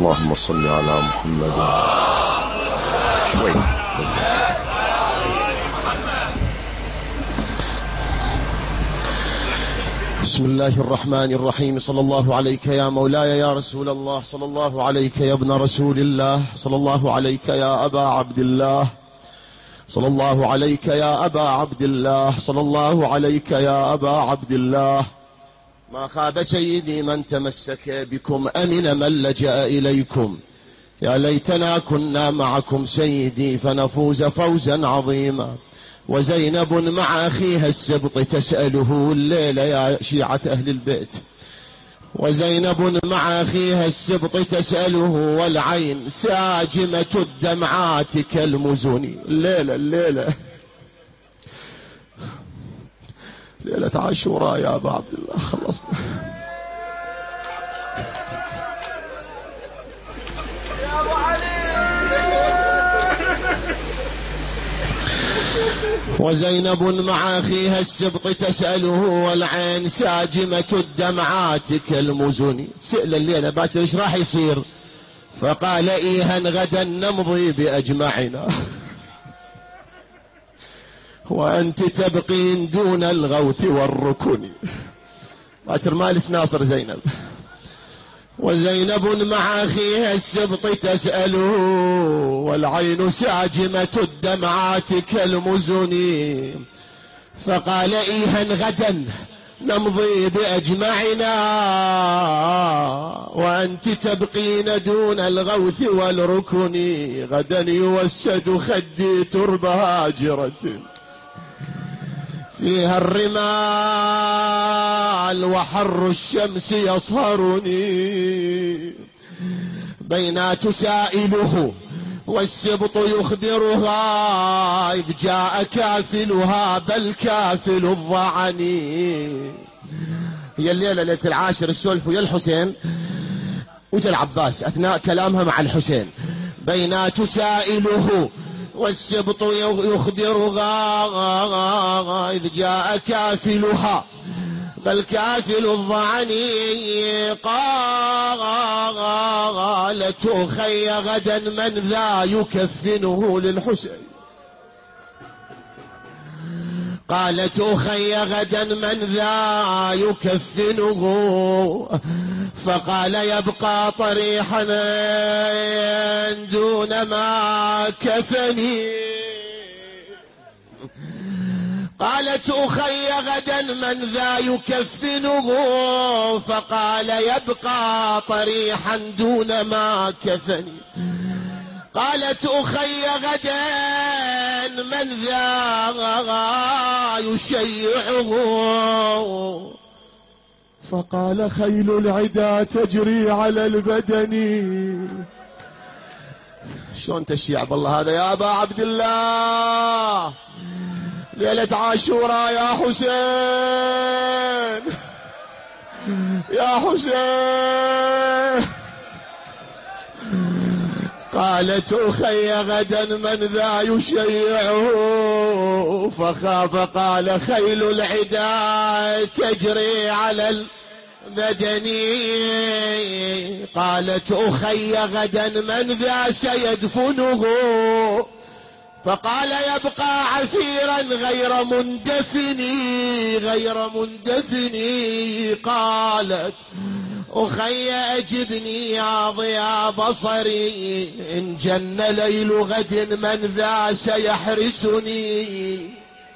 اللهم صل على محمد. شوي بس. بسم الله الرحمن الرحيم. صلى الله عليك يا مولاي يا رسول الله، صلى الله عليك يا ابن رسول الله، صلى الله عليك يا أبا عبد الله، صلى الله عليك يا أبا عبد الله، صلى الله عليك يا أبا عبد الله. ما خاب سيدي من تمسك بكم، أمن من لجأ إليكم. يا ليتنا كنا معكم سيدي فنفوز فوزا عظيما. وزينب مع أخيها السبط تسأله الليلة يا شيعة أهل البيت، وزينب مع أخيها السبط تسأله والعين ساجمة الدمعات كالمزن. الليلة ليلة عاشوراء يا أبا عبد الله. خلصنا. يا أبو علي. وزينب مع أخيها السبط تسأله والعين ساجمة الدمعات كالمزن. سئل الليلة باكر ايش راح يصير؟ فقال إيها غدا نمضي بأجمعنا وأنت تبقين دون الغوث والركن. باكر مالك ناصر زينب. وزينب مع أخيها السبط تسأله والعين ساجمة الدمعات كالمزن. فقال إيها غدا نمضي بأجمعنا وأنت تبقين دون الغوث والركن. غدا يوسد خدي ترب هاجرة فيها الرمال وحر الشمس يصهرني. بينات سائله والسبط يخبرها إذ جاء كافلها بل كافل الضعني. هي الليلة ليلة العاشر السولف ويا الحسين وجا العباس أثناء كلامها مع الحسين. بينات سائله والسبط يخبرها إذ جاء كافلها بل كافل الضعني. قالت أخي غدا من ذا يكفنه للحسين. قالت أخي غدا من ذا يكفنه. فقال يبقى طريحا دون ما كفني. قالت أخي غدا من ذا يكفنه. فقال يبقى طريحا دون ما كفني. قالت أخي غدا من ذا يشيعه. فقال خيل العدا تجري على البدن. شلون تشيع بالله هذا يا أبا عبد الله؟ ليلة عاشوراء يا حسين، يا حسين. قالت أخي غدا من ذا يشيعه. فخاف قال خيل العدا تجري على البدن. قالت أخي غدا من ذا سيدفنه. فقال يبقى عفيرا غير مندفني. قالت أخي أجبني يا ضياء بصري إن جن ليل غد من ذا سيحرسني.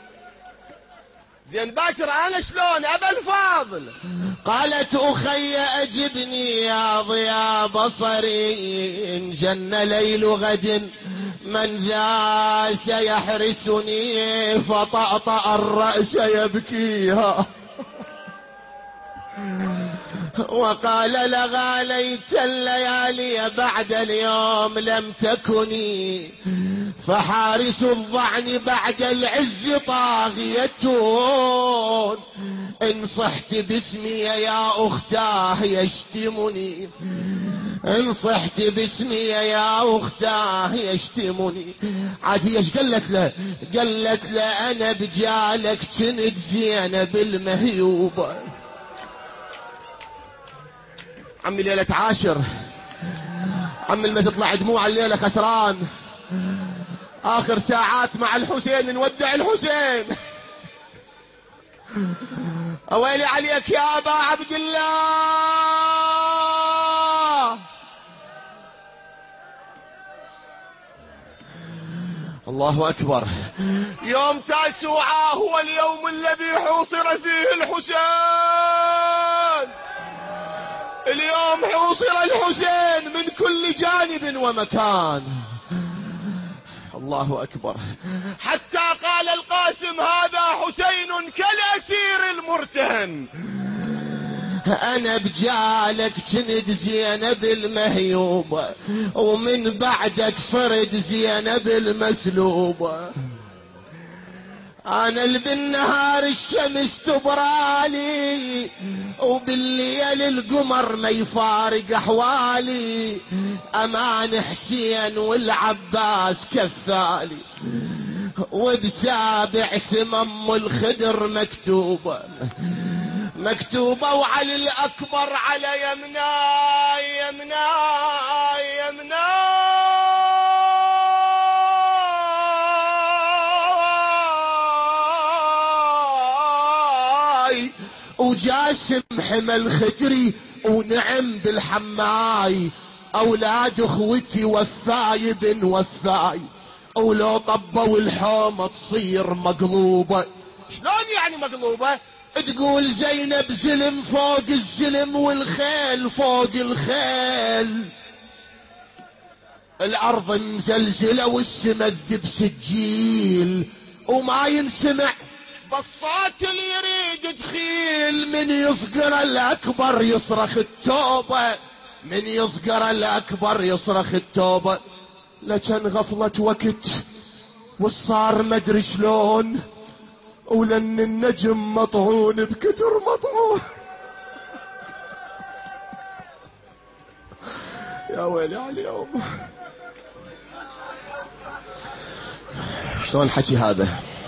زين باكر أنا شلون أبا الفاضل؟ قالت أخي أجبني يا ضياء بصري إن جن ليل غد من ذا سيحرسني. فطأطأ الرأس يبكيها وقال لها ليت الليالي بعد اليوم لم تكني. فحارس الضعن بعد العز طاغية. إن صحت باسمي يا أختاه يشتمني. إن صحت باسمي يا أختاه يشتمني. عاد هي ايش قالت له؟ قالت له أنا بجالك كنت زينب المهيوبة. عمي ليلة عاشر عم ما تطلع دموع الليلة خسران. آخر ساعات مع الحسين، نودع الحسين. أويلي عليك يا أبا عبد الله. الله أكبر. يوم تاسوعة هو اليوم الذي حوصر فيه الحسين. اليوم حوصر الحسين من كل جانب ومكان. الله أكبر. حتى قال القاسم هذا حسين كالأسير المرتهن. أنا بجالك جند زينب المهيوبة، ومن بعدك صرت زينب المسلوبة. أنا اللي بالنهار الشمس تبرالي، وبالليل القمر ما يفارق أحوالي. أمان حسين والعباس كفالي، وبسابع سمم الخدر مكتوبة مكتوبة، وعلي الأكبر على يمناي يمناي يمناي. وجاسم حمل خدري ونعم بالحماي. أولاد أخوتي وفاي بن وفاي، ولو طبوا الحومة تصير مقلوبة. شلون يعني مقلوبة؟ تقول زينب زلم فوق الزلم والخيل فوق الخيل. الأرض مزلزلة والسما الذب سجيل، وما ينسمع بالصوت اللي يريد دخيل. من يصقر الأكبر يصرخ التوبة، من يصقر الأكبر يصرخ التوبة. لكن غفلة وقت والصار مدري شلون، ولن النجم مطعون بكتر مطعون. يا ويلي على اليوم. شلون حكي هذا؟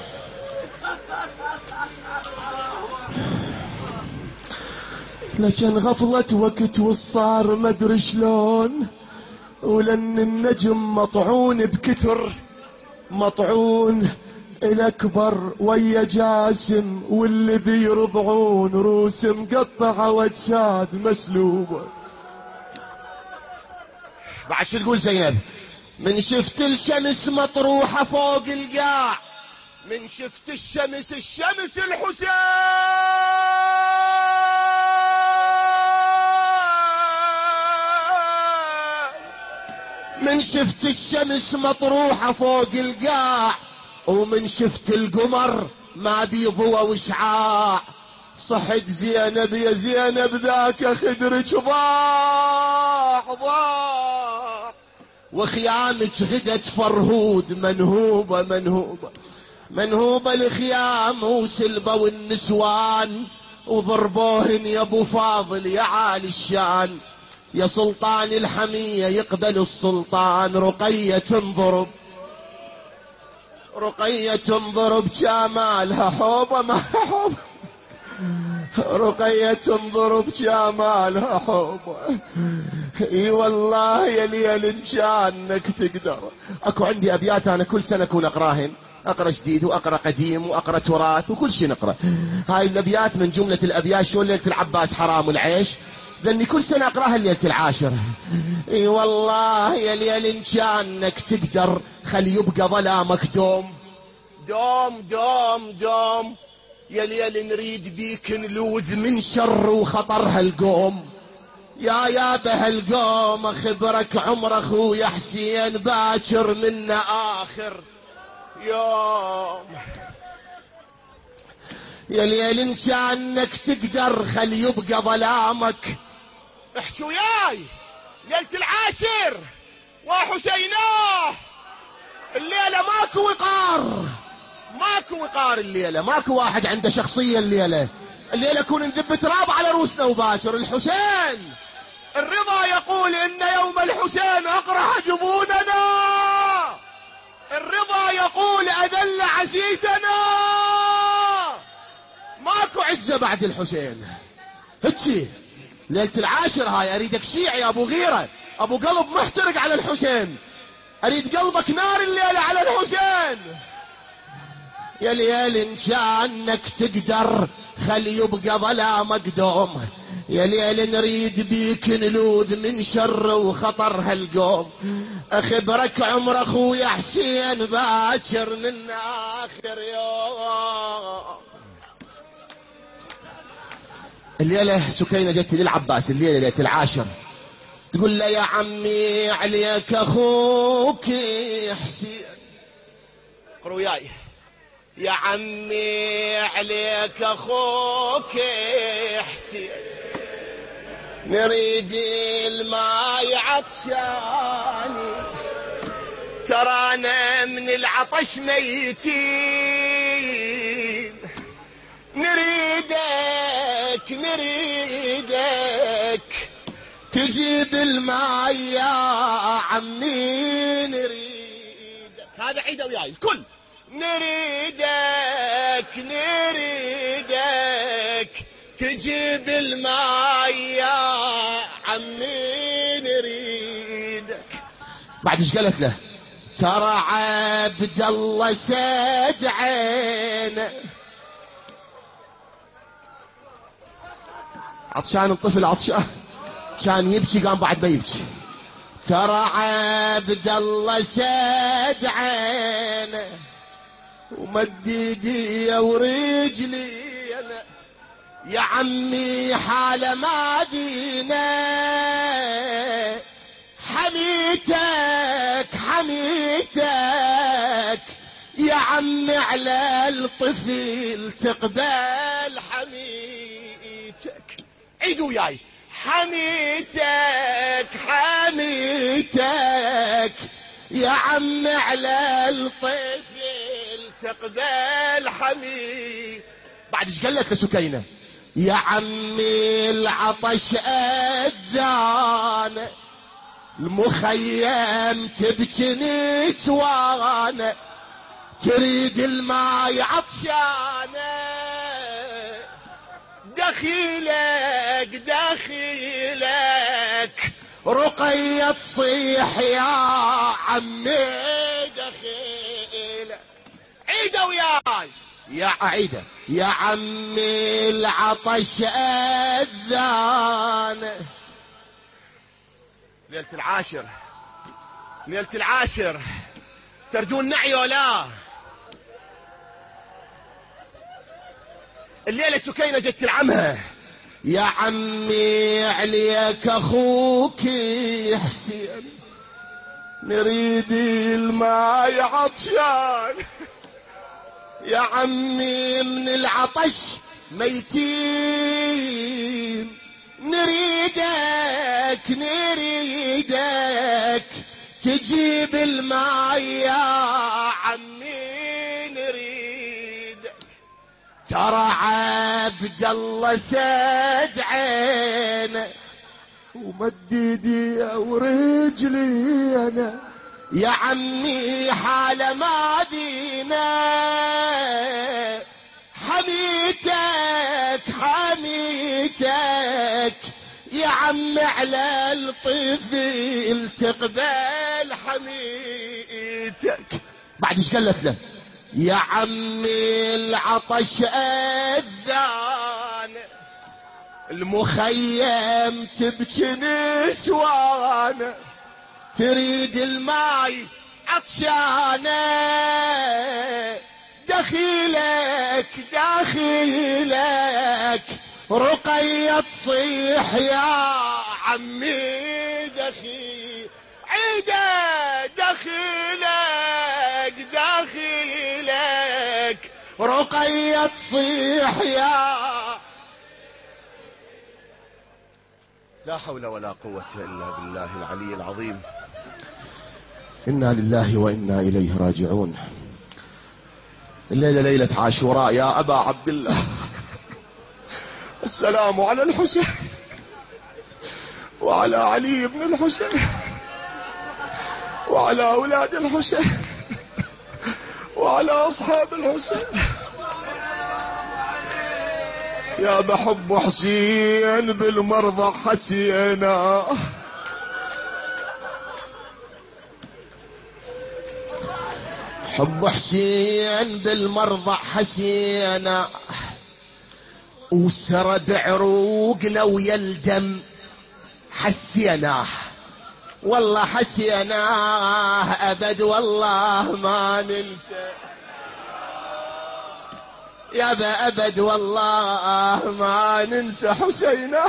لكن غفلة وقت والصار مدري شلون، ولن النجم مطعون بكتر مطعون. الأكبر ويا جاسم والذي يرضعون، روس مقطعة واجساد مسلوبة. بعد شو تقول زينب؟ من شفت الشمس مطروحة فوق القاع، من شفت الشمس الحسين. من شفت الشمس مطروحة فوق القاع، ومن شفت القمر ما بيضوى وشعاع. صحت زينب يا زينب ذاك خدرك ضاع، وخيامك غدت فرهود منهوبة منهوبة منهوبة. الخيام وسلبة والنسوان، وضربوهن يا ابو فاضل يا عالي الشان. يا سلطان الحمية يقبل السلطان، رقية تنضرب رقية تنضرب جمالها حوبة ما حوبة. رقية تنضرب جمالها حوبة. اي والله يا ليل ان كانك تقدر. اكو عندي ابيات انا كل سنة اكون اقراهن، اقرا جديد واقرا قديم واقرا تراث وكل شيء نقرا. هاي الابيات من جملة الابيات شو ليلة العباس حرام العيش، لاني كل سنة اقراها الليلة العاشر. اي والله يا ليل ان كانك تقدر، خلي يبقى ظلامك دوم دوم دوم دوم. يا ليل نريد بيك نلوذ من شر وخطر هالقوم. يا بهالقوم اخبرك عمر اخويا حسين باكر منا اخر يوم. يا ليل ان كانك تقدر خلي يبقى ظلامك. احكي وياي ليلة العاشر وحسيناه. الليلة ماكو وقار، ماكو وقار الليلة، ماكو واحد عنده شخصية الليلة. الليلة كون نذب تراب على روسنا وباكر. الحسين الرضا يقول إن يوم الحسين أقرح جفوننا. الرضا يقول أذل عزيزنا. ماكو عزة بعد الحسين. هتشي ليلة العاشر هاي أريدك شيعي يا أبو غيرة، ابو قلب محترق على الحسين، اريد قلبك نار الليلة على الحسين. يا ليل ان كانك تقدر خلي يبقى ظلام قدوم، يا ليل نريد بيك نلوذ من شر وخطر هالقوم. اخبرك عمر اخويا حسين باكر من اخر يوم. الليلة سكينة جت للعباس، الليلة ليلة العاشر، تقول له يا عمي عليك اخوك حسين. اقرأ وياي. يا عمي عليك اخوك حسين، نريد الماي عطشاني، ترانا من العطش ميتين، نريدك تجيب الماي يا عمي، نريدك. هذا عيده وياي الكل. نريدك تجيب الماي يا عمي، نريدك. بعد ايش قالت له؟ ترى عبد الله سد عينه، عطشان الطفل عطشان، كان يبكي قام بعد ما يبكي. ترى عبد الله سد عينه، ومد ايدي ورجلي انا، يا عمي حال ما دينا، حميتك يا عمي على الطفل تقبل حميتك. عيدوا وياي. حميتك يا عم على الطفل تقبل حميد. بعد ايش قال لك لسكينة؟ يا عمي العطش اذان، المخيم تبكي نسوان، تريد الماي عطشانه، دخيلك رقية تصيح يا عمي، دخيلك. عيده وياي. يا عيده. يا عمي العطش اذان. ليلة العاشر تردون نعي ولا؟ الليلة سكينة جت لعمها. يا عمي عليك اخوك حسين، نريد الماي عطشان، يا عمي من العطش ميتين، نريدك تجيب الماي يا عمي، نريدك. ترى عبد الله سد عينه، ومد ايدي ورجلي انا، يا عمي حال ما دينا، حميتك يا عم على الطفل تقبل حميتك. بعد ايش قالت له؟ يا عمي العطش اذان، المخيم تبكي نسوان، تريد الماي عطشانه، دخيلك رقية تصيح يا عمي، دخيل. عيده. دخيلك رقية تصيح يا. لا حول ولا قوة إلا بالله العلي العظيم. إنا لله وإنا إليه راجعون. الليلة ليلة عاشوراء يا أبا عبد الله. السلام على الحسين وعلى علي بن الحسين وعلى أولاد الحسين وعلى أصحاب الحسين. يا بحب حسين بالمرضى حسينا، حب حسين بالمرضع حسينا، وسرد عروقنا ويا الدم حسيناه، والله حسيناه أبد والله ما ننسى، يابا أبد والله ما ننسى حسيناه،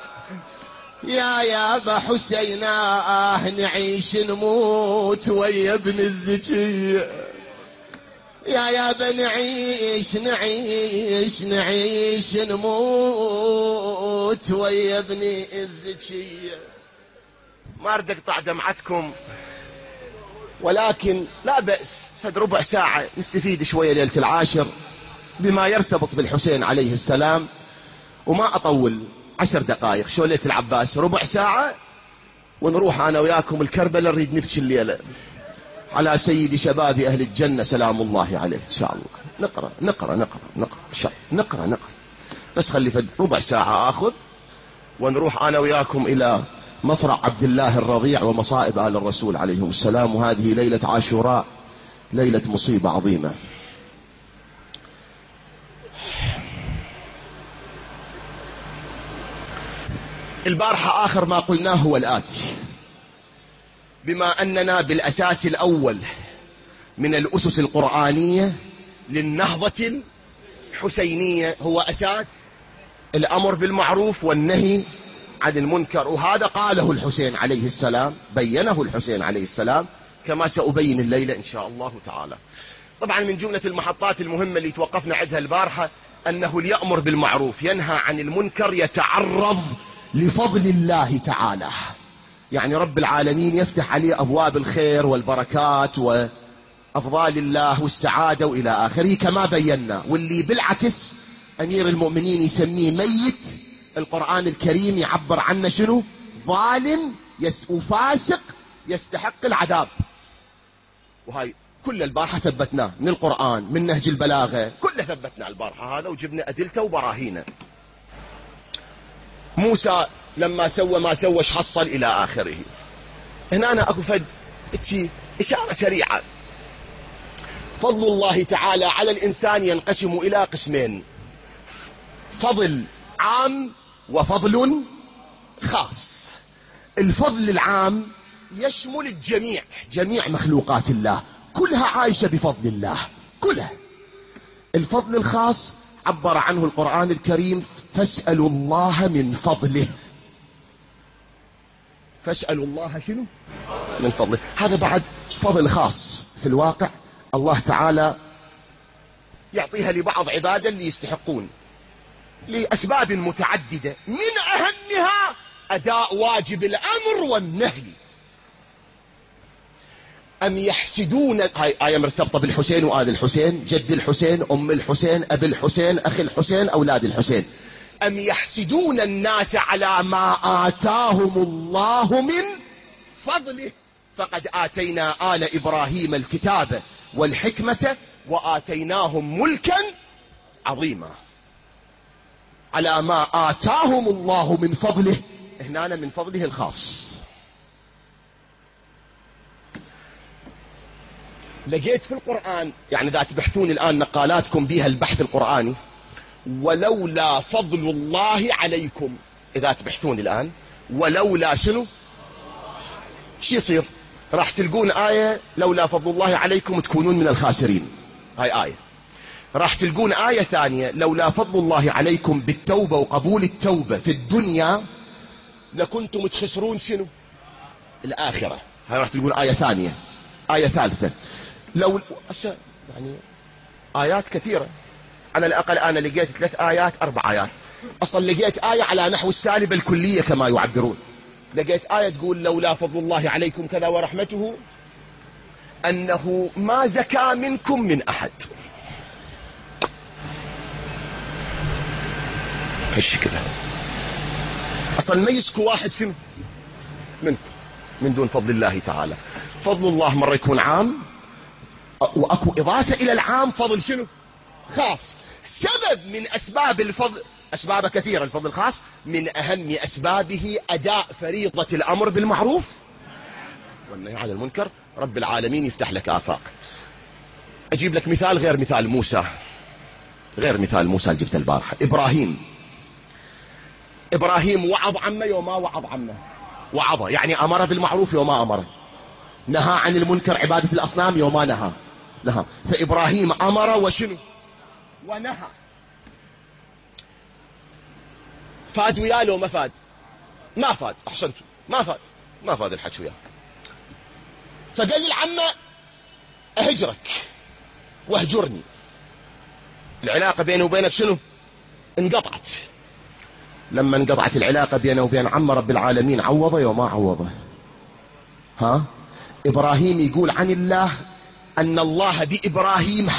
يابا حسيناه نعيش نموت ويا ابن الزكية، يابا نعيش نموت ويا ابن الزكية. ما أريد أقطع دمعتكم، ولكن لا بأس فد ربع ساعة نستفيد شوية ليلة العاشر بما يرتبط بالحسين عليه السلام، وما أطول 10 دقائق شو ليلة العباس، ربع ساعة ونروح أنا وياكم الكربلاء، نريد نبكي الليلة على سيد شباب أهل الجنة سلام الله عليه إن شاء الله. نقرأ إن شاء الله نقرأ بس خلي فد ربع ساعة آخذ ونروح أنا وياكم إلى مصرع عبد الله الرضيع ومصائب آل الرسول عليهم السلام. وهذه ليلة عاشوراء، ليلة مصيبة عظيمة. البارحة آخر ما قلناه هو الآتي: بما أننا بالأساس الأول من الأسس القرآنية للنهضة الحسينية هو أساس الأمر بالمعروف والنهي عن المنكر، وهذا قاله الحسين عليه السلام، بينه الحسين عليه السلام كما سأبين الليلة إن شاء الله تعالى. طبعا من جملة المحطات المهمة اللي توقفنا عندها البارحة أنه ليأمر بالمعروف ينهى عن المنكر يتعرض لفضل الله تعالى، يعني رب العالمين يفتح عليه أبواب الخير والبركات وأفضال الله والسعادة وإلى آخره كما بينا. واللي بالعكس أمير المؤمنين يسميه ميت، القرآن الكريم يعبر عنه شنو؟ ظالم وفاسق يستحق العذاب. وهاي كل البارحة ثبتناه من القرآن، من نهج البلاغة، كله ثبتنا البارحة هذا وجبنا أدلته وبراهينه. موسى لما سوى ما سوى حصل إلى آخره. هنا أنا أكو فد إشارة سريعة. فضل الله تعالى على الإنسان ينقسم إلى قسمين: فضل عام وفضل خاص. الفضل العام يشمل الجميع، جميع مخلوقات الله كلها عايشة بفضل الله كلها. الفضل الخاص عبر عنه القرآن الكريم: فاسألوا الله من فضله. فاسألوا الله شنو؟ من فضله. هذا بعد فضل خاص في الواقع الله تعالى يعطيها لبعض عباده اللي يستحقون لأسباب متعددة، من أهمها أداء واجب الأمر والنهي. أم يحسدون، هاي آية مرتبطة بالحسين وآل الحسين، جد الحسين، أم الحسين، أبي الحسين، أخي الحسين، أولاد الحسين. أم يحسدون الناس على ما آتاهم الله من فضله فقد آتينا آل إبراهيم الكتاب والحكمة وآتيناهم ملكا عظيما. على ما آتاهم الله من فضله، هنا من فضله الخاص. لقيت في القرآن، يعني إذا تبحثون الآن نقالاتكم بها البحث القرآني، ولولا فضل الله عليكم، إذا تبحثون الآن ولولا شنو شو يصير؟ راح تلقون آية لولا فضل الله عليكم تكونون من الخاسرين، هاي آية. راح تلقون آية ثانية لولا فضل الله عليكم بالتوبة وقبول التوبة في الدنيا لكنتم تخسرون شنو؟ الآخرة. هاي راح تلقون آية ثانية. آية ثالثة لو يعني آيات كثيرة، على الأقل أنا لقيت 3 آيات 4 آيات. أصلا لقيت آية على نحو السالبة الكلية كما يعبرون. لقيت آية تقول لولا فضل الله عليكم كذا ورحمته أنه ما زكى منكم من أحد. هالشكل أصلا ما يزكو واحد شنو منكم من دون فضل الله تعالى. فضل الله مرة يكون عام، وأكو إضافة إلى العام فضل شنو خاص. سبب من أسباب الفضل، أسباب كثيرة الفضل الخاص، من أهم أسبابه أداء فريضة الأمر بالمعروف والنهي عن المنكر. رب العالمين يفتح لك آفاق. أجيب لك مثال غير مثال موسى، غير مثال موسى اللي جبته البارحة. إبراهيم وعظ عمه يوم ما وعظ عمه، وعظه يعني أمر بالمعروف يوم ما أمر، نهى عن المنكر عبادة الأصنام يوم ما نهى. فإبراهيم أمر وشنو ونهى. فاد وياه لو ما فاد؟ ما فاد. أحسنتم، ما فاد الحكي وياه. فقال للعمة أهجرك واهجرني، العلاقة بيني وبينك شنو؟ انقطعت. لما انقطعت العلاقة بينه وبين عم رب العالمين عوضه يوم ما عوضه. إبراهيم يقول عن الله أن الله بإبراهيم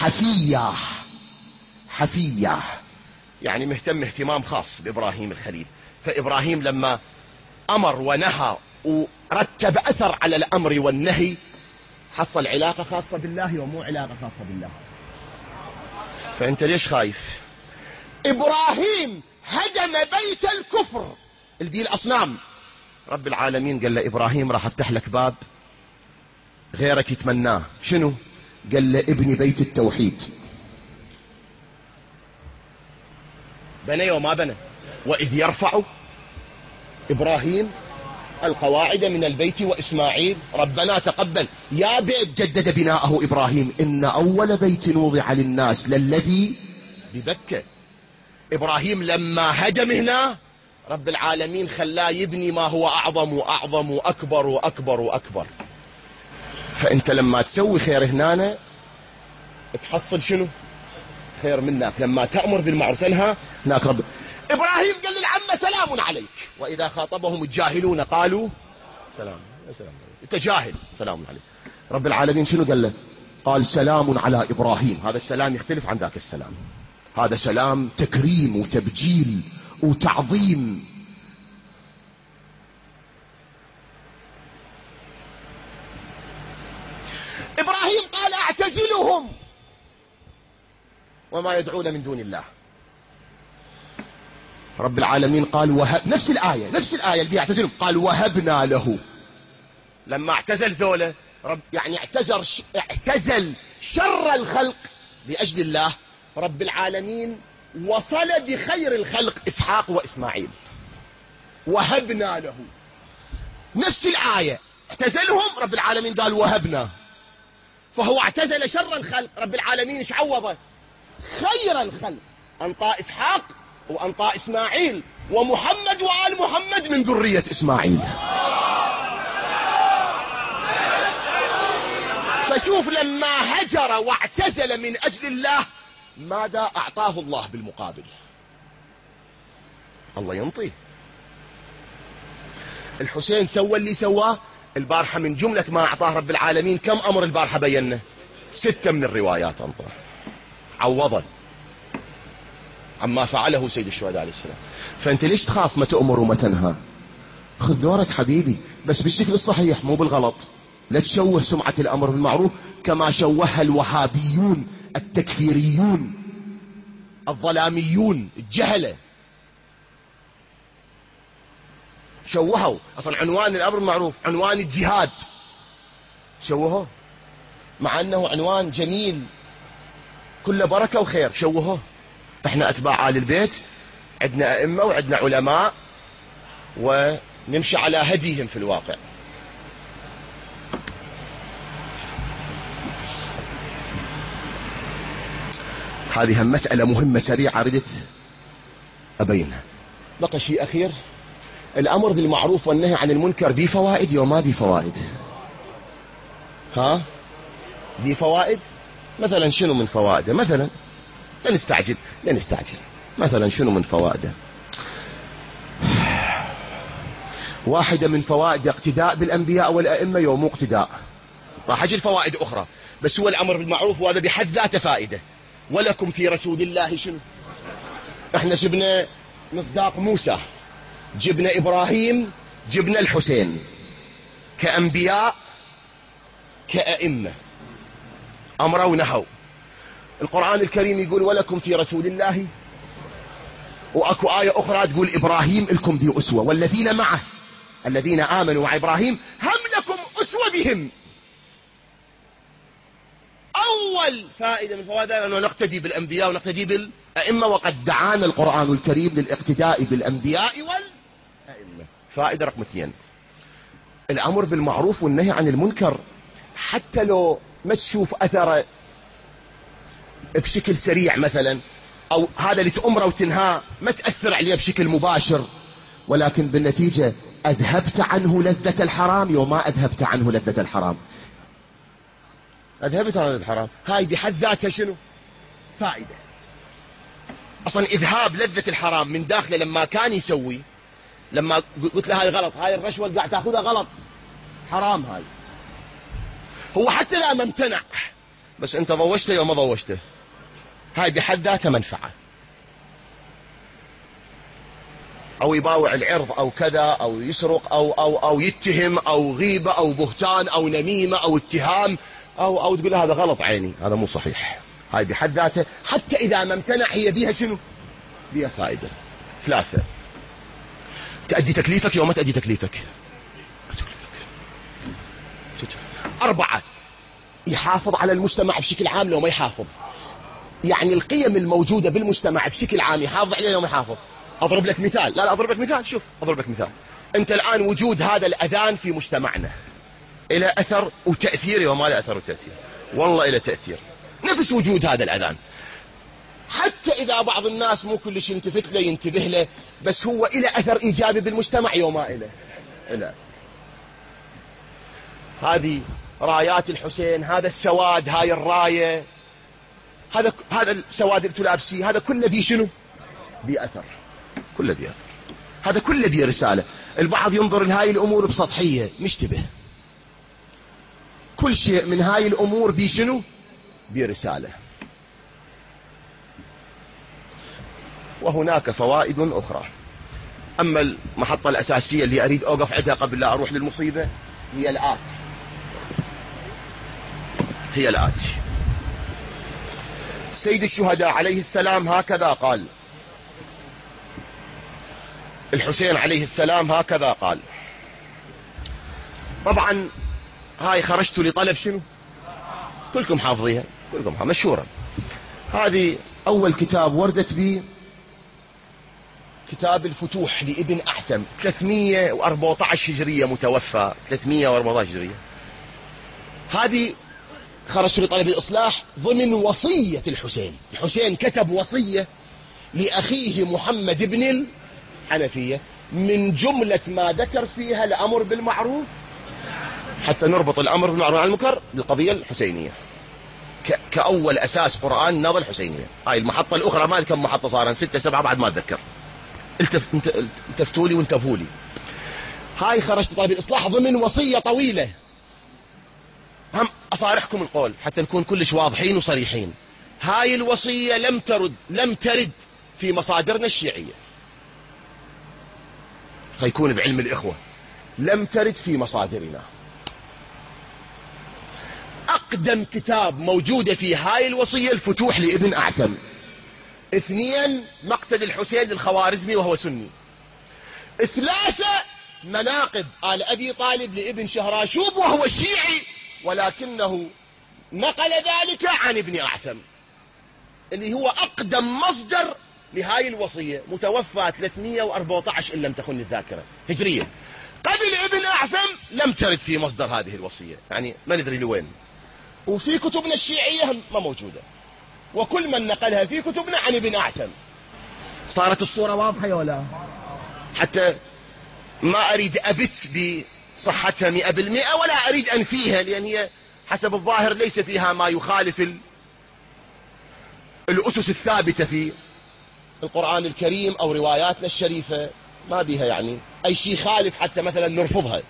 حفية، يعني مهتم اهتمام خاص بإبراهيم الخليل. فإبراهيم لما أمر ونهى ورتب أثر على الأمر والنهي حصل علاقة خاصة بالله ومو علاقة خاصة بالله. فأنت ليش خايف؟ إبراهيم هدم بيت الكفر اللي بيه الأصنام، رب العالمين قال له إبراهيم راح أفتح لك باب غيرك يتمناه. شنو؟ قال له ابني بيت التوحيد. بني وما بنى؟ وإذ يرفع إبراهيم القواعد من البيت وإسماعيل ربنا تقبل. يا بيت جدد بناءه إبراهيم، إن أول بيت وضع للناس للذي ببكة. إبراهيم لما هدم هنا رب العالمين خلاه يبني ما هو أعظم وأعظم وأكبر وأكبر وأكبر. فأنت لما تسوي خير هنا تحصل شنو؟ خير منك. لما تأمر بالمعروف تنهى هناك رب. إبراهيم قال للعمة سلام عليك، وإذا خاطبهم الجاهلون قالوا سلام. أنت جاهل، سلام عليك. رب العالمين شنو قال له؟ قال سلام على إبراهيم. هذا السلام يختلف عن ذاك السلام، هذا سلام تكريم وتبجيل وتعظيم. إبراهيم قال أعتزلهم وما يدعون من دون الله. رب العالمين قال نفس الآية اللي يعتزلهم قال وهبنا له. لما اعتزل ذولا يعني اعتزل شر الخلق لأجل الله، رب العالمين وصل بخير الخلق إسحاق وإسماعيل، وهبنا له. نفس الآية اعتزلهم رب العالمين قال وهبنا، فهو اعتزل شر الخلق، رب العالمين ايش عوضه؟ خير الخلق، أنطى إسحاق وأنطى إسماعيل ومحمد وآل محمد من ذرية إسماعيل. فشوف لما هجر واعتزل من أجل الله ماذا أعطاه الله بالمقابل؟ الله ينطيه. الحسين سوى اللي سواه البارحة، من جملة ما أعطاه رب العالمين كم أمر البارحة بينا؟ 6 من الروايات أنطاه، عوضا عما فعله سيد الشهداء عليه السلام. فأنت ليش تخاف ما تأمر وما تنهى؟ خذ دورك حبيبي، بس بالشكل الصحيح مو بالغلط. لا تشوه سمعة الأمر بالمعروف كما شوهها الوهابيون التكفيريون الظلاميون الجهلة. شوهوا أصلا عنوان الأمر بالمعروف، عنوان الجهاد شوهوه، مع أنه عنوان جميل كله بركة وخير، شوهوه. احنا أتباع آل البيت، عندنا أئمة وعندنا علماء ونمشي على هديهم في الواقع. هذه مسألة مهمة سريعة ردت أبينها. بقى شيء أخير، الأمر بالمعروف والنهي عن المنكر بيه فوائد وما بيه فوائد؟ بيه فوائد؟ مثلا شنو من فوائده؟ مثلا لا نستعجل مثلا شنو من فوائده؟ واحدة من فوائد اقتداء بالأنبياء والأئمة يوم اقتداء. راح أجي الفوائد أخرى، بس هو الأمر بالمعروف وهذا بحد ذاته فائدة. ولكم في رسول الله شنو؟ احنا جبنا مصداق موسى، جبنا إبراهيم، جبنا الحسين كأنبياء كأئمة، أمروا ونهوا. القرآن الكريم يقول ولكم في رسول الله، وأكو آية أخرى تقول إبراهيم لكم بي أسوة، والذين معه الذين آمنوا مع إبراهيم هم لكم أسوة بهم. أول فائدة من فوائد أنه نقتدي بالأنبياء ونقتدي بالأئمة، وقد دعانا القرآن الكريم للاقتداء بالأنبياء والأئمة. فائدة رقم 2، الأمر بالمعروف والنهي عن المنكر حتى لو ما تشوف أثره بشكل سريع مثلا، أو هذا اللي تأمره وتنهاه ما تأثر عليه بشكل مباشر، ولكن بالنتيجة أذهبت عنه لذة الحرام. يوم ما أذهبت عنه لذة الحرام، أذهبت عن لذة الحرام، هاي بحد ذاتها شنو؟ فائدة. أصلا إذهاب لذة الحرام من داخله لما كان يسوي، لما قلت له هاي غلط، هاي الرشوة اللي قاعد تأخذها غلط حرام، هاي هو حتى لا ما امتنع، بس أنت ضوجته يوم ما ضوجته، هاي بحد ذاتها منفعة. أو يباوع العرض أو كذا، أو يسرق أو يتهم، أو غيبة أو بهتان أو نميمة أو اتهام، أو تقول هذا غلط عيني، هذا مو صحيح. هاي بحد ذاتها حتى إذا ما امتنع هي بيها شنو؟ بيها فائدة. 3، تأدي تكليفك يوم ما تأدي تكليفك. 4، يحافظ على المجتمع بشكل عام لو ما يحافظ، يعني القيم الموجودة بالمجتمع بشكل عام يحافظ عليها لو ما يحافظ. أضرب لك مثال، لا أضرب لك مثال، شوف أضرب لك مثال. أنت الآن وجود هذا الأذان في مجتمعنا إلى أثر وتأثير وما له أثر وتأثير، والله إلى تأثير. نفس وجود هذا الأذان، حتى إذا بعض الناس مو كل شيء ينتفت له ينتبه له، بس هو إلى أثر إيجابي بالمجتمع يوما إلى. هذه رايات الحسين، هذا السواد، هاي الراية، هذا السواد اللي تلابسيه، هذا كله بيه شنو؟ بيه أثر، كله بيه أثر، هذا كله بيه رسالة. البعض ينظر لهاي الأمور بسطحية، نشتبه، كل شيء من هاي الأمور بيه شنو؟ بيه رسالة. وهناك فوائد أخرى. أما المحطة الأساسية اللي أريد أوقف عندها قبل لا أروح للمصيبة هي الآتي. سيد الشهداء عليه السلام هكذا قال، الحسين عليه السلام هكذا قال. طبعا هاي خرجت لطلب شنو؟ كلكم حافظيها، كلكم مشهورة. هذه أول كتاب وردت به كتاب الفتوح لابن أعثم، 314 هجرية متوفى، 314 هجرية. هذه خرجت لطلب الإصلاح ضمن وصية الحسين. الحسين كتب وصية لأخيه محمد بن الحنفية، من جملة ما ذكر فيها الأمر بالمعروف، حتى نربط الأمر بالمعروف عن المنكر بالقضية الحسينية كأول أساس قرآن النهضة الحسينية. هاي المحطة الأخرى ما كم محطة صارن، 6 7 بعد ما أتذكر، التفتوا لي وانتبهوا لي. هاي خرجت لطلب الإصلاح ضمن وصية طويلة. هم أصارحكم القول حتى نكون كلش واضحين وصريحين. هاي الوصية لم ترد في مصادرنا الشيعية، فيكون بعلم الإخوة، لم ترد في مصادرنا. أقدم كتاب موجودة في هاي الوصية الفتوح لابن أعثم. 2 مقتل الحسين للخوارزمي وهو سني. 3 مناقب آل أبي طالب لابن شهراشوب وهو شيعي، ولكنه نقل ذلك عن ابن أعثم، اللي هو أقدم مصدر لهاي الوصية، متوفى 314 إن لم تخن الذاكرة هجرية. قبل ابن أعثم لم ترد في مصدر هذه الوصية، يعني ما ندري لوين، وفي كتبنا الشيعية ما موجودة، وكل من نقلها في كتبنا عن ابن أعثم. صارت الصورة واضحة يا ولا؟ حتى ما أريد أبت بصحتها 100%، ولا أريد أنفيها، لأن هي حسب الظاهر ليس فيها ما يخالف الأسس الثابتة في القرآن الكريم أو رواياتنا الشريفة، ما بها يعني أي شيء خالف حتى مثلا نرفضها.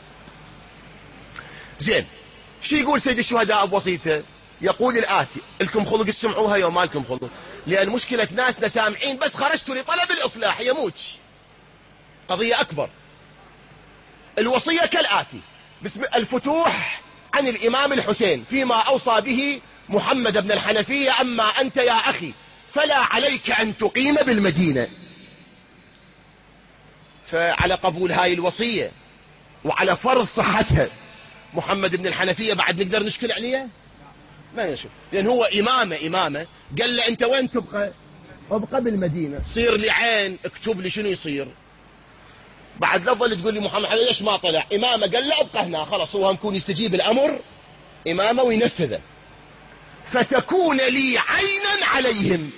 زين، شو يقول سيد الشهداء بوصيته؟ يقول الآتي، لكم خلق تسمعوها يوم ما لكم خلق، لأن مشكلة ناسنا سامعين بس خرجتوا لطلب الإصلاح، يموت قضية أكبر. الوصية كالآتي: بسم الفتوح عن الإمام الحسين فيما أوصى به محمد بن الحنفية: أما أنت يا أخي فلا عليك أن تقيم بالمدينة. فعلى قبول هاي الوصية وعلى فرض صحتها، محمد بن الحنفية بعد نقدر نشكل عليه؟ ما يشوف، لأن هو إمامة قال له أنت وين تبقى؟ ابقى بالمدينة، صير لي عين، اكتب لي شنو يصير. بعد لا تظل تقول لي محمد ليش ما طلع؟ إمامة قال له ابقى هنا، خلاص هو مكون يستجيب الأمر إمامة وينفذه. فتكون لي عينا عليهم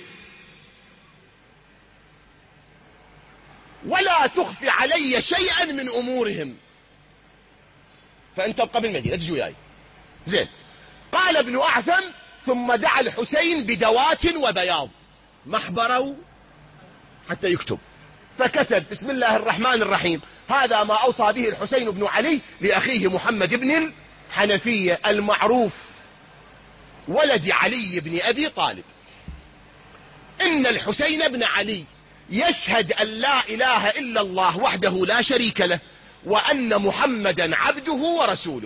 ولا تخفي علي شيئا من أمورهم، فأنت ابقى بالمدينة تجي وياي. زين. قال ابن أعثم: ثم دعا الحسين بدوات وبياض، محبروا حتى يكتب، فكتب: بسم الله الرحمن الرحيم، هذا ما أوصى به الحسين بن علي لأخيه محمد بن الحنفية المعروف ولد علي بن أبي طالب، إن الحسين بن علي يشهد أن لا إله إلا الله وحده لا شريك له، وأن محمدا عبده ورسوله،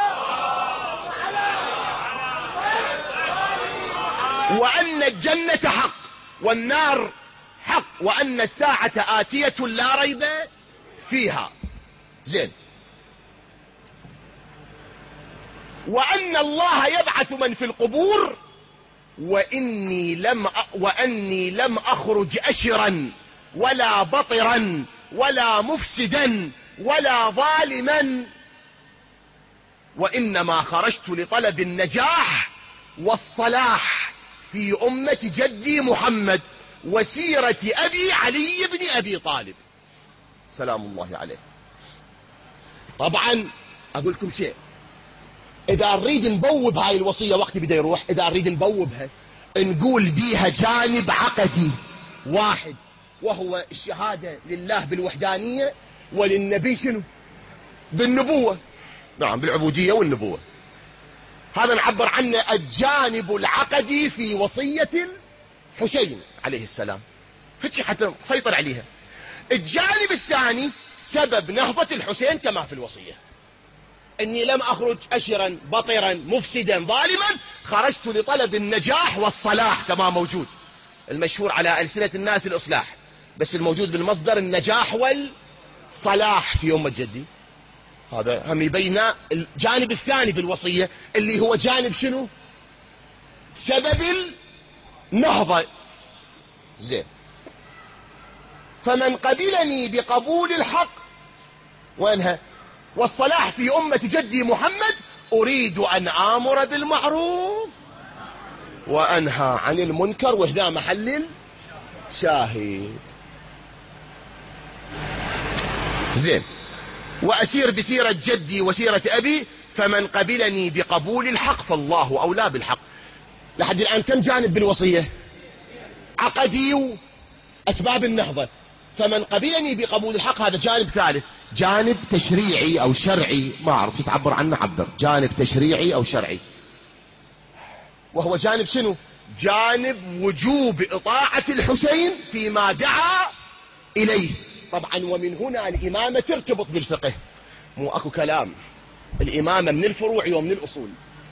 وأن الجنة حق والنار حق، وأن الساعة آتية لا ريب فيها. زين. وأن الله يبعث من في القبور، وأني لم أخرج أشرا ولا بطرا ولا مفسدا ولا ظالما، وإنما خرجت لطلب النجاح والصلاح في أمة جدي محمد وسيرة أبي علي بن أبي طالب سلام الله عليه. طبعا أقول لكم شيء، إذا نريد نبوب هاي الوصية وقت بدأ يروح، إذا نريد نبوبها نقول بيها جانب عقدي واحد، وهو الشهادة لله بالوحدانية وللنبي شنو؟ بالنبوة. نعم، بالعبودية والنبوة. هذا نعبر عنه الجانب العقدي في وصية الحسين عليه السلام، هيك حتى نسيطر عليها. الجانب الثاني سبب نهضة الحسين كما في الوصية: إني لم أخرج أشرا بطرا مفسدا ظالما، خرجت لطلب النجاح والصلاح، كما موجود المشهور على ألسنة الناس الإصلاح، بس الموجود بالمصدر النجاح والصلاح في أمة جدي. هذا هم يبين الجانب الثاني بالوصية اللي هو جانب شنو؟ سبب النهضة. زين. فمن قبلني بقبول الحق وانهى والصلاح في أمة جدي محمد، أريد أن آمر بالمعروف وأنهى عن المنكر، وهنا محل شاهد. زين. وأسير بسيرة جدي وسيرة أبي، فمن قبلني بقبول الحق فالله أولى بالحق. لحد الآن كم جانب بالوصية؟ عقدي وأسباب النهضة. فمن قبلني بقبول الحق هذا جانب ثالث، جانب تشريعي أو شرعي، ما أعرف يتعبر عنه عبر، جانب تشريعي أو شرعي، وهو جانب شنو؟ جانب وجوب إطاعة الحسين فيما دعا إليه. طبعا ومن هنا الإمامة ترتبط بالفقه، مو أكو كلام، الإمامة من الفروع ومن الأصول.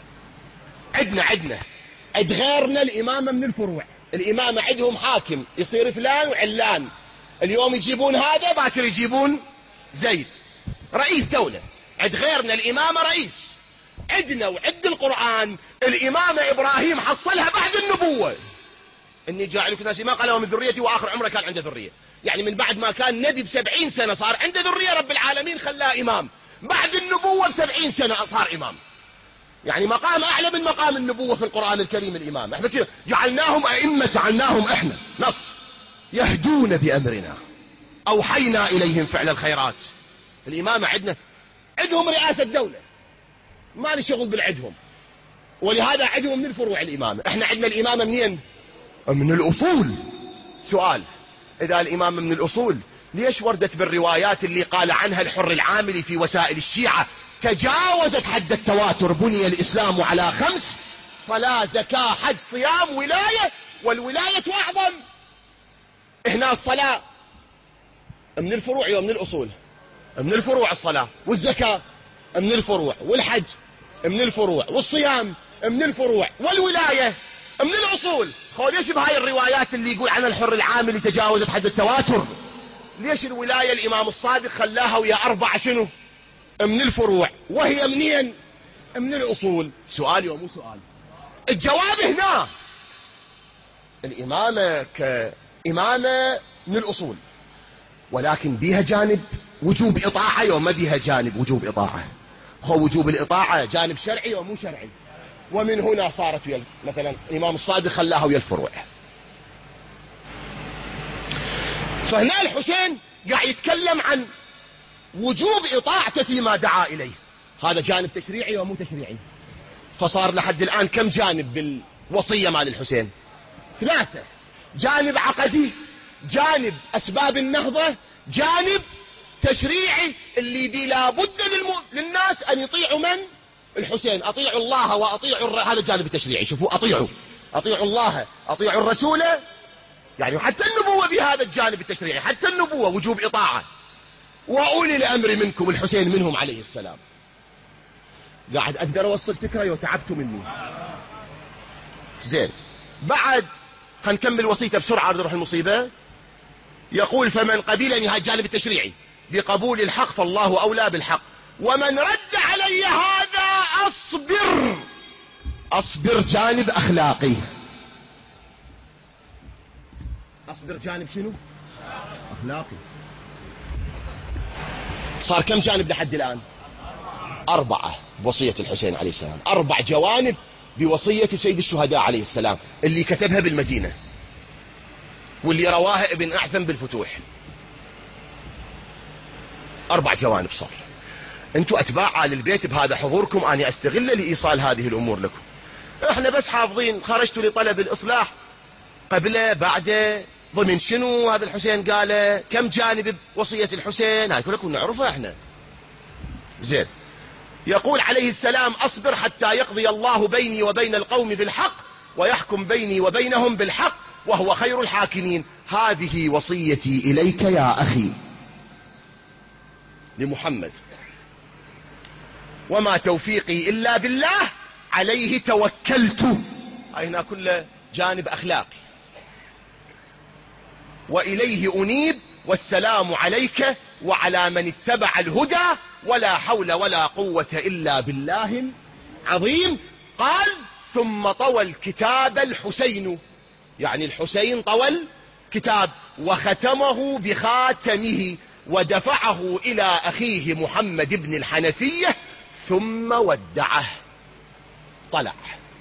عد غيرنا الإمامة من الفروع. الإمامة عندهم حاكم يصير فلان وعلان، اليوم يجيبون هذا باكر يجيبون زيد، رئيس دولة. عد غيرنا الإمامة رئيس. عدنا وعد القرآن الإمامة إبراهيم حصلها بعد النبوة، إني جاعلك ناس ما قالوا من ذريتي، وآخر عمره كان عنده ذرية، يعني من بعد ما كان نبي ب70 سنة صار عنده ذرية، رب العالمين خلاه إمام. بعد النبوة ب70 سنة صار إمام، يعني مقام أعلى من مقام النبوة في القرآن الكريم الإمام. احنا جعلناهم أئمة، جعلناهم إحنا نص يهدون بأمرنا، أوحينا إليهم فعل الخيرات. الإمامة عندهم رئاسة دولة، ما نشغل بالعدهم، ولهذا عندهم من الفروع الإمامة. احنا عندنا الإمامة منين؟ من الأصول. سؤال: إذا الإمامة من الأصول، ليش وردت بالروايات اللي قال عنها الحر العاملي في وسائل الشيعة تجاوزت حد التواتر، بني الإسلام على 5: صلاة زكاة حج صيام ولاية، والولاية أعظم. هنا الصلاة من الفروع ومن الأصول. من الفروع الصلاة، والزكاة من الفروع، والحج من الفروع، والصيام من الفروع، والولاية من الأصول. ليش بهاي الروايات اللي يقول عن الحر العاملي تجاوزت حد التواتر، ليش الولاية الإمام الصادق خلاها ويا 4 شنو؟ من الفروع، وهي منين؟ من الأصول. سؤالي ومو سؤال. الجواب هنا. الإمامة كإمامة من الأصول، ولكن بيها جانب وجوب إطاعة يوم ما بيها جانب وجوب إطاعة. هو وجوب الإطاعة جانب شرعي ومو شرعي، ومن هنا صارت مثلا الإمام الصادق خلاها ويا الفروع. فهنا الحسين قاعد يتكلم عن وجوب إطاعته فيما دعا إليه، هذا جانب تشريعي ومو تشريعي. فصار لحد الآن كم جانب بالوصية مال الحسين؟ 3. جانب عقدي، جانب أسباب النهضة، جانب تشريعي اللي دي لابد للناس أن يطيعوا من؟ الحسين. أطيعوا الله وأطيعوا هذا الجانب التشريعي. شوفوا، أطيعوا الله، أطيعوا الرسول، يعني حتى النبوة بهذا الجانب التشريعي، حتى النبوة وجوب إطاعة. وأولي الأمر منكم، الحسين منهم عليه السلام. قاعد أقدر أوصل فكرة وتعبتوا مني. زين، بعد خلينا نكمل وصيته بسرعة نروح المصيبة. يقول: فمن قبلني، هذا الجانب التشريعي، بقبول الحق فالله أولى بالحق، ومن رد علي هذا أصبر جانب أخلاقي. أصبر جانب شنو؟ أخلاقي. صار كم جانب لحد الآن؟ 4 بوصية الحسين عليه السلام، 4 جوانب بوصية سيد الشهداء عليه السلام اللي كتبها بالمدينة واللي رواها ابن أعثم بالفتوح. 4 جوانب صار. انتم أتباع آل البيت بهذا حضوركم أنا أستغل لإيصال هذه الأمور لكم. احنا بس حافظين خرجتوا لطلب الإصلاح، قبله بعده ضمن شنو هذا الحسين قاله، كم جانب بوصية الحسين، هاي كلكم نعرفها احنا. زين، يقول عليه السلام: أصبر حتى يقضي الله بيني وبين القوم بالحق ويحكم بيني وبينهم بالحق وهو خير الحاكمين. هذه وصيتي إليك يا أخي، لمحمد، وما توفيقي إلا بالله عليه توكلت. هنا كل جانب أخلاقي. وإليه أنيب، والسلام عليك وعلى من اتبع الهدى، ولا حول ولا قوة إلا بالله العظيم. قال: ثم طوى الكتاب الحسين، يعني الحسين طوى الكتاب، وختمه بخاتمه ودفعه إلى أخيه محمد بن الحنفية ثم ودعه. طلع.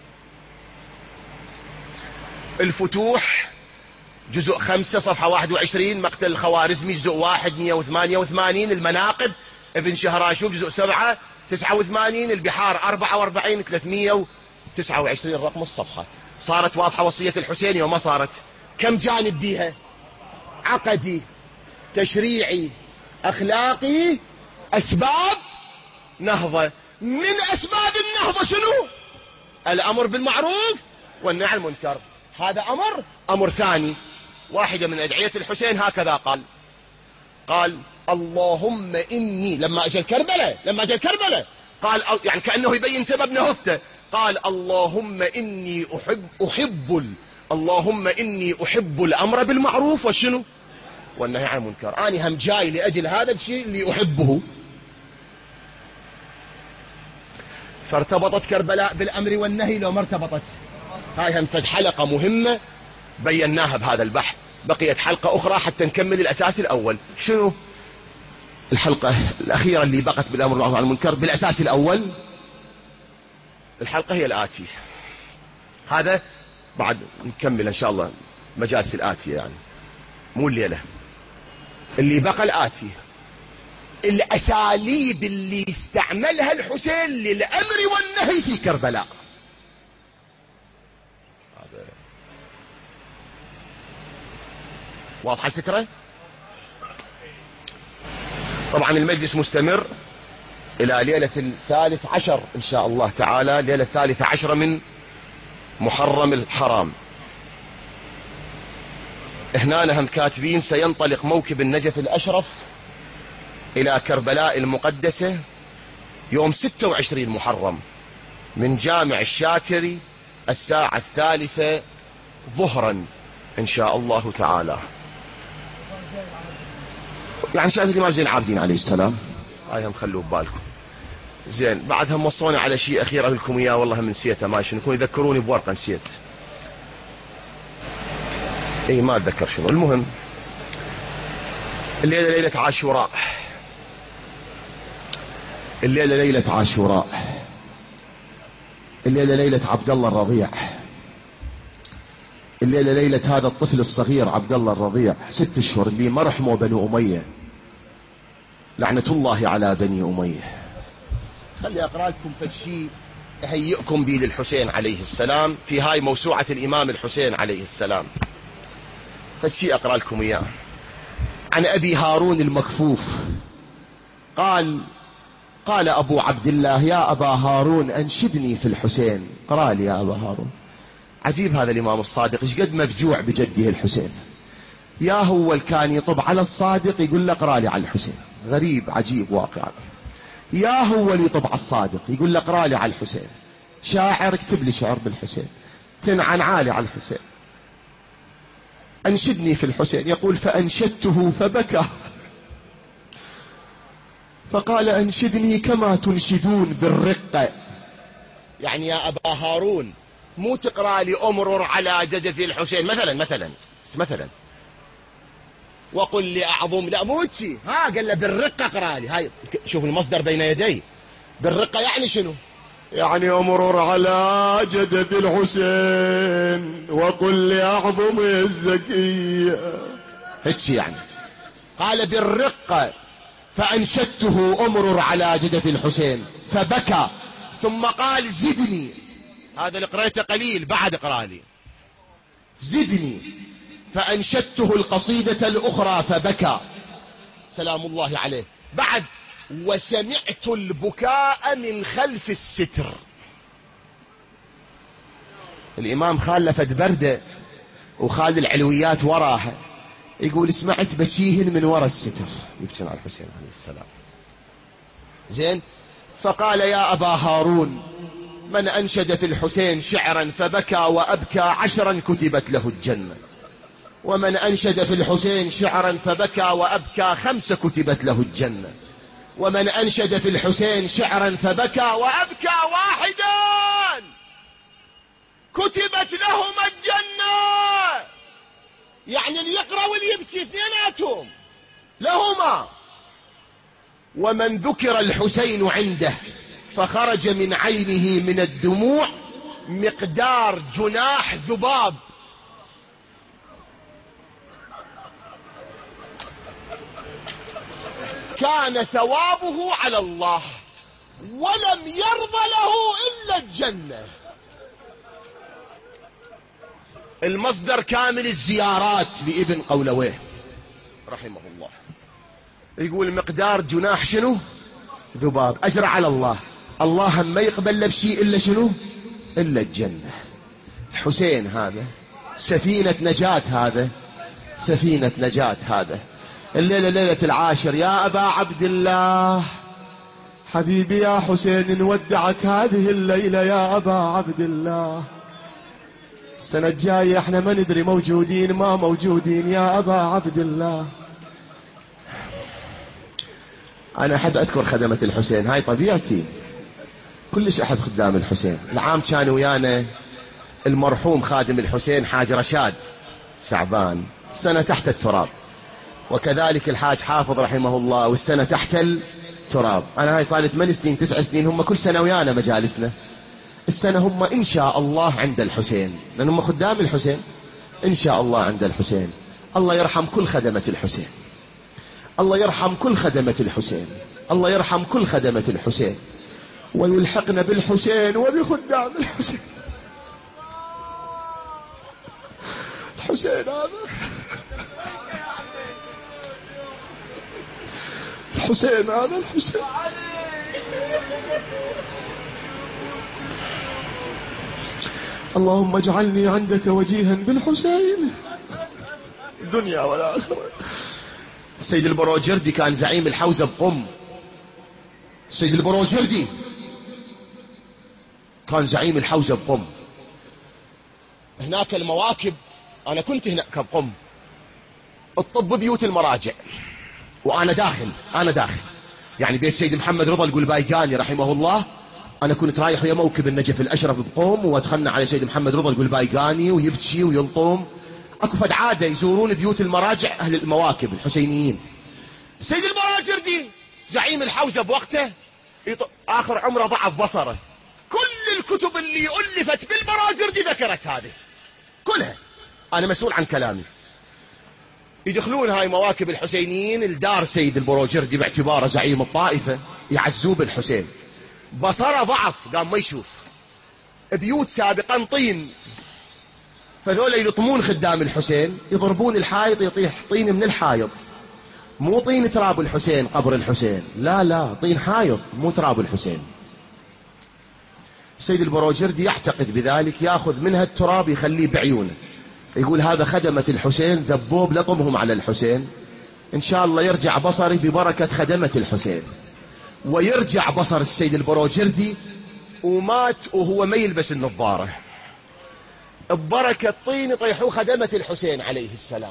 الفتوح جزء 5 صفحة 21، مقتل الخوارزمي جزء 1 188، المناقب ابن شهراشوب جزء 7 89، البحار 44 329 رقم الصفحة. صارت واضحة وصية الحسين وما صارت؟ كم جانب بيها؟ عقدي، تشريعي، أخلاقي، أسباب نهضة. من أسباب النهضة شنو؟ الأمر بالمعروف والنهي عن المنكر. هذا أمر ثاني. واحدة من أدعية الحسين هكذا قال: اللهم إني، لما أجل كربلاء قال، يعني كأنه يبين سبب نهضته، قال: اللهم إني أحب الأمر بالمعروف وشنو؟ والنهي عن المنكر. أنا هم جاي لأجل هذا الشيء اللي أحبه. فارتبطت كربلاء بالأمر والنهي لو ما ارتبطت؟ هاي هم فد حلقة مهمة بيناها بهذا البحث. بقيت حلقة أخرى حتى نكمل الأساس الأول. شنو الحلقة الأخيرة اللي بقت بالأمر بالمعروف والنهي عن المنكر بالأساس الأول؟ الحلقة هي الآتية. هذا بعد نكمل إن شاء الله مجالس الآتية، يعني مو الليلة. اللي بقى الآتية: الأساليب اللي استعملها الحسين للأمر والنهي في كربلاء. واضحة الفكرة؟ طبعا المجلس مستمر إلى ليلة 13 إن شاء الله تعالى، ليلة 13 من محرم الحرام. هنا هم كاتبين: سينطلق موكب النجف الأشرف إلى كربلاء المقدسة يوم 26 محرم من جامع الشاكري الساعة 3 ظهرا إن شاء الله تعالى. يعني شهادة الإمام زين العابدين عليه السلام، هاي هم خلوه ببالكم. زين بعدها موصوني على شيء أخير أقول لكم إياه، والله من نسيته، ما شنو يكون يذكروني بورقة نسيت، إي ما أتذكر شنو. المهم الليلة ليلة عاشوراء، الليلة ليلة عاشوراء، الليلة ليلة عبد الله الرضيع، الليلة ليلة هذا الطفل الصغير عبد الله الرضيع 6 أشهر اللي ما رحموا بنو أمية، لعنة الله على بني أمية. خلي أقرأ لكم فشي أهيئكم به للحسين عليه السلام في هاي موسوعة الإمام الحسين عليه السلام. فشي أقرأ لكم إياه عن أبي هارون المكفوف قال أبو عبد الله يا أبا هارون أنشدني في الحسين. قرأ لي يا أبا هارون. عجيب هذا الإمام الصادق إيش قد مفجوع بجده الحسين، يا هو كان يطب على الصادق يقول له اقرأ لي على الحسين. غريب عجيب واقع. يا هو اللي يطب على الصادق يقول له اقرأ لي على الحسين. شاعر اكتب لي شعر بالحسين. تنعن عالي على الحسين. أنشدني في الحسين. يقول فأنشدته فبكى فقال أنشدني كما تنشدون بالرقة. يعني يا أبا هارون مو تقرأ لي أمرر على جدث الحسين مثلا وقل لي أعظم، لا مو شيء، قال له بالرقة اقرأ لي. هاي شوف المصدر بين يدي. بالرقة يعني شنو؟ يعني أمرر على جدث الحسين وقل لي أعظم الزكية، هيك يعني. قال بالرقة فأنشدته أمرر على جدث الحسين فبكى ثم قال زدني. هذا اللي قرأته قليل، بعد اقرأ لي زدني. فأنشدته القصيدة الأخرى فبكى سلام الله عليه. بعد وسمعت البكاء من خلف الستر. الإمام خالفت بردة وخال العلويات وراها، يقول سمعت بكيهن من وراء الستر، يبكي على الحسين عليه السلام. زين. فقال يا أبا هارون من أنشد في الحسين شعرا فبكى وأبكى 10 كتبت له الجنة، ومن أنشد في الحسين شعرا فبكى وأبكى 5 كتبت له الجنة، ومن أنشد في الحسين شعرا فبكى وأبكى 1 كتبت لهما الجنة. يعني اللي يقرأ واللي يبكي اثنيناتهم لهما. ومن ذكر الحسين عنده فخرج من عينه من الدموع مقدار جناح ذباب. كان ثوابه على الله ولم يرض له إلا الجنة. المصدر كامل الزيارات لابن قولويه رحمه الله، يقول مقدار جناح شنو؟ ذباب. أجرى على الله، الله ما يقبل له بشيء إلا شنو؟ إلا الجنة. حسين هذا سفينة نجاة، هذا سفينة نجاة. هذا الليلة ليلة العاشر. يا أبا عبد الله حبيبي يا حسين نودعك هذه الليلة يا أبا عبد الله. السنة الجاية احنا ما ندري موجودين ما موجودين يا أبا عبد الله. أنا أحب أذكر خدمة الحسين، هاي طبيعتي، كلش أحب خدام الحسين. العام كان ويانا المرحوم خادم الحسين حاج رشاد شعبان، السنة تحت التراب، وكذلك الحاج حافظ رحمه الله، والسنة تحت التراب. أنا هاي صار 8 سنين 9 سنين، هم كل سنة ويانا مجالسنا. السنة هم إن شاء الله عند الحسين، لأن هم خدام الحسين، إن شاء الله عند الحسين. الله يرحم كل خدمة الحسين، الله يرحم كل خدمة الحسين، الله يرحم كل خدمة الحسين، ويلحقنا بالحسين وبخدام الحسين. الحسين هذا، الحسين هذا، الحسين. اللهم اجعلني عندك وجيها بالحسين الدنيا والآخرة. السيد البروجردي كان زعيم الحوزة بقم. السيد البروجردي كان زعيم الحوزة بقم. هناك المواكب، أنا كنت هناك بقم، الطب بيوت المراجع، وأنا داخل يعني بيت سيد محمد رضا القلبايقاني رحمه الله. أنا كنت رايح ويا موكب النجف الأشرف بقوم، وأدخلنا على سيد محمد رضا القلبايقاني ويبكي ويلطم. أكو فد عادة يزورون بيوت المراجع أهل المواكب الحسينيين. سيد البراجردي زعيم الحوزة بوقته آخر عمره ضعف بصره، كل الكتب اللي ألفت بالبراجردي ذكرت هذه كلها، أنا مسؤول عن كلامي. يدخلون هاي مواكب الحسينيين الدار سيد البروجردي باعتباره زعيم الطائفة، يعزوه بالحسين، بصره ضعف قام ما يشوف. بيوت سابقا طين، فذولا يلطمون خدام الحسين، يضربون الحائط يطيح طين من الحائط، مو طين تراب الحسين قبر الحسين، لا لا، طين حائط مو تراب الحسين. السيد البروجردي يعتقد بذلك، ياخذ منها التراب يخليه بعيونه، يقول هذا خدمة الحسين ذبوب لطمهم على الحسين، إن شاء الله يرجع بصري ببركة خدمة الحسين. ويرجع بصر السيد البروجردي، ومات وهو ما يلبس النظارة، ببركة طين يطيحوا خدمة الحسين عليه السلام.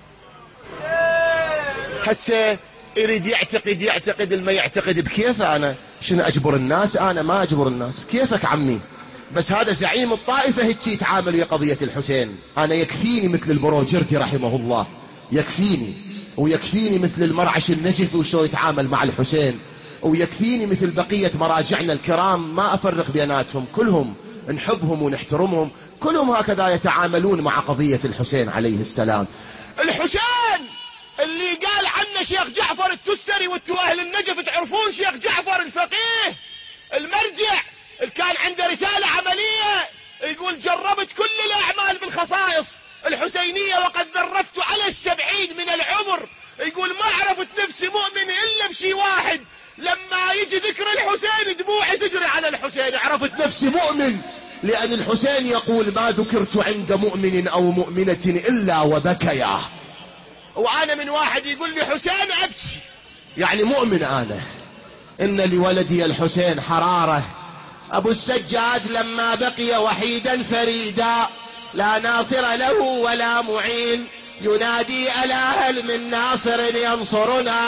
هسه يريد يعتقد ما يعتقد بكيفه. أنا شنو أجبر الناس؟ أنا ما أجبر الناس، كيفك عمي، بس هذا زعيم الطائفة هيك يتعامل ويا قضية الحسين. أنا يكفيني مثل البروجردي رحمه الله، يكفيني، ويكفيني مثل المرعش النجفي وشو يتعامل مع الحسين، ويكفيني مثل بقية مراجعنا الكرام، ما أفرق بيناتهم، كلهم نحبهم ونحترمهم، كلهم هكذا يتعاملون مع قضية الحسين عليه السلام. الحسين اللي قال عنه شيخ جعفر التستري، وانتو أهل النجف تعرفون شيخ جعفر الفقيه المرجع اللي كان عنده رسالة عملية، يقول جربت كل الأعمال بالخصائص الحسينية وقد ذرفت على 70 من العمر، يقول ما عرفت نفسي مؤمن إلا بشي واحد، لما يجي ذكر الحسين دموعي تجري على الحسين، عرفت نفسي مؤمن، لأن الحسين يقول ما ذكرت عند مؤمن أو مؤمنة إلا وبكيا. وأنا من واحد يقول لي حسين أبكي، يعني مؤمن أنا. إن لولدي الحسين حرارة، أبو السجاد لما بقي وحيدا فريدا، لا ناصر له ولا معين، ينادي ألا هل من ناصر ينصرنا،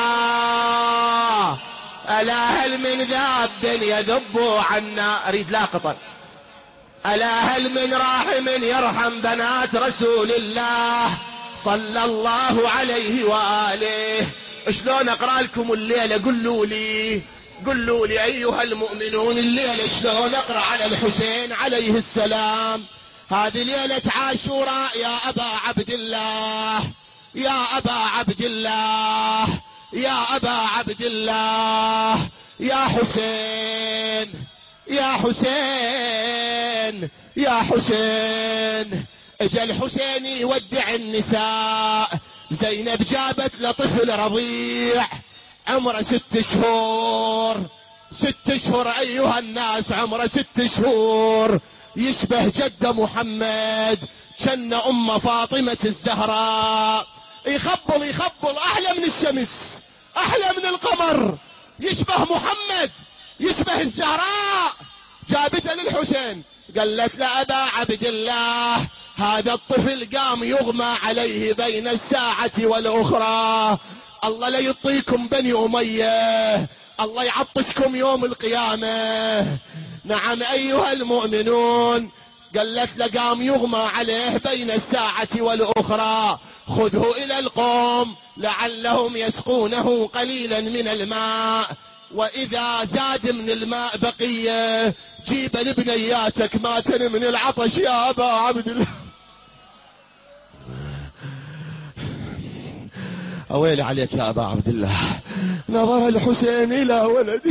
ألا هل من ذاب يذب عنا، أريد لاقطا، ألا هل من راحم يرحم بنات رسول الله صلى الله عليه وآله. شلون أقرأ لكم الليلة؟ قلوا لي أيها المؤمنون الليلة شلون أقرأ على الحسين عليه السلام. هذه ليلة عاشوراء يا أبا عبد الله، يا أبا عبد الله، يا أبا عبد الله، يا حسين يا حسين يا حسين. اجا الحسين يودع النساء، زينب جابت لطفل رضيع عمره 6 شهور، 6 شهور أيها الناس، عمره 6 شهور، يشبه جد محمد، كان أم فاطمة الزهراء، يخبل أحلى من الشمس، أحلى من القمر، يشبه محمد، يشبه الزهراء. جابته للحسين، قالت له أبا عبد الله هذا الطفل قام يغمى عليه بين الساعة والأخرى، الله لا يطيكم بني أمية، الله يعطشكم يوم القيامة. نعم أيها المؤمنون. قالت له قام يغمى عليه بين الساعة والأخرى، خذه إلى القوم لعلهم يسقونه قليلا من الماء، وإذا زاد من الماء بقية جيب لبنياتك ماتن من العطش يا أبا عبد الله. أويلي عليك يا أبا عبد الله. نظر الحسين إلى ولده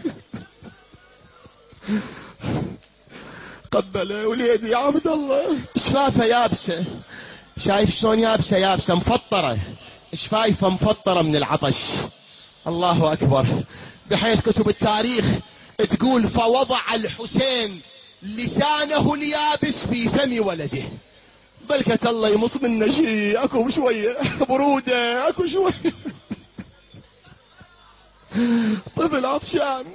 قبله، وليدي يا عبد الله شفافه يابسه، شايف شلون يابسه مفطره، شفايفه مفطره من العطش. الله أكبر. بحيث كتب التاريخ تقول فوضع الحسين لسانه اليابس في فم ولده، بلكة الله يمص منه شيء، اكو شويه بروده، اكو شويه طفل عطشان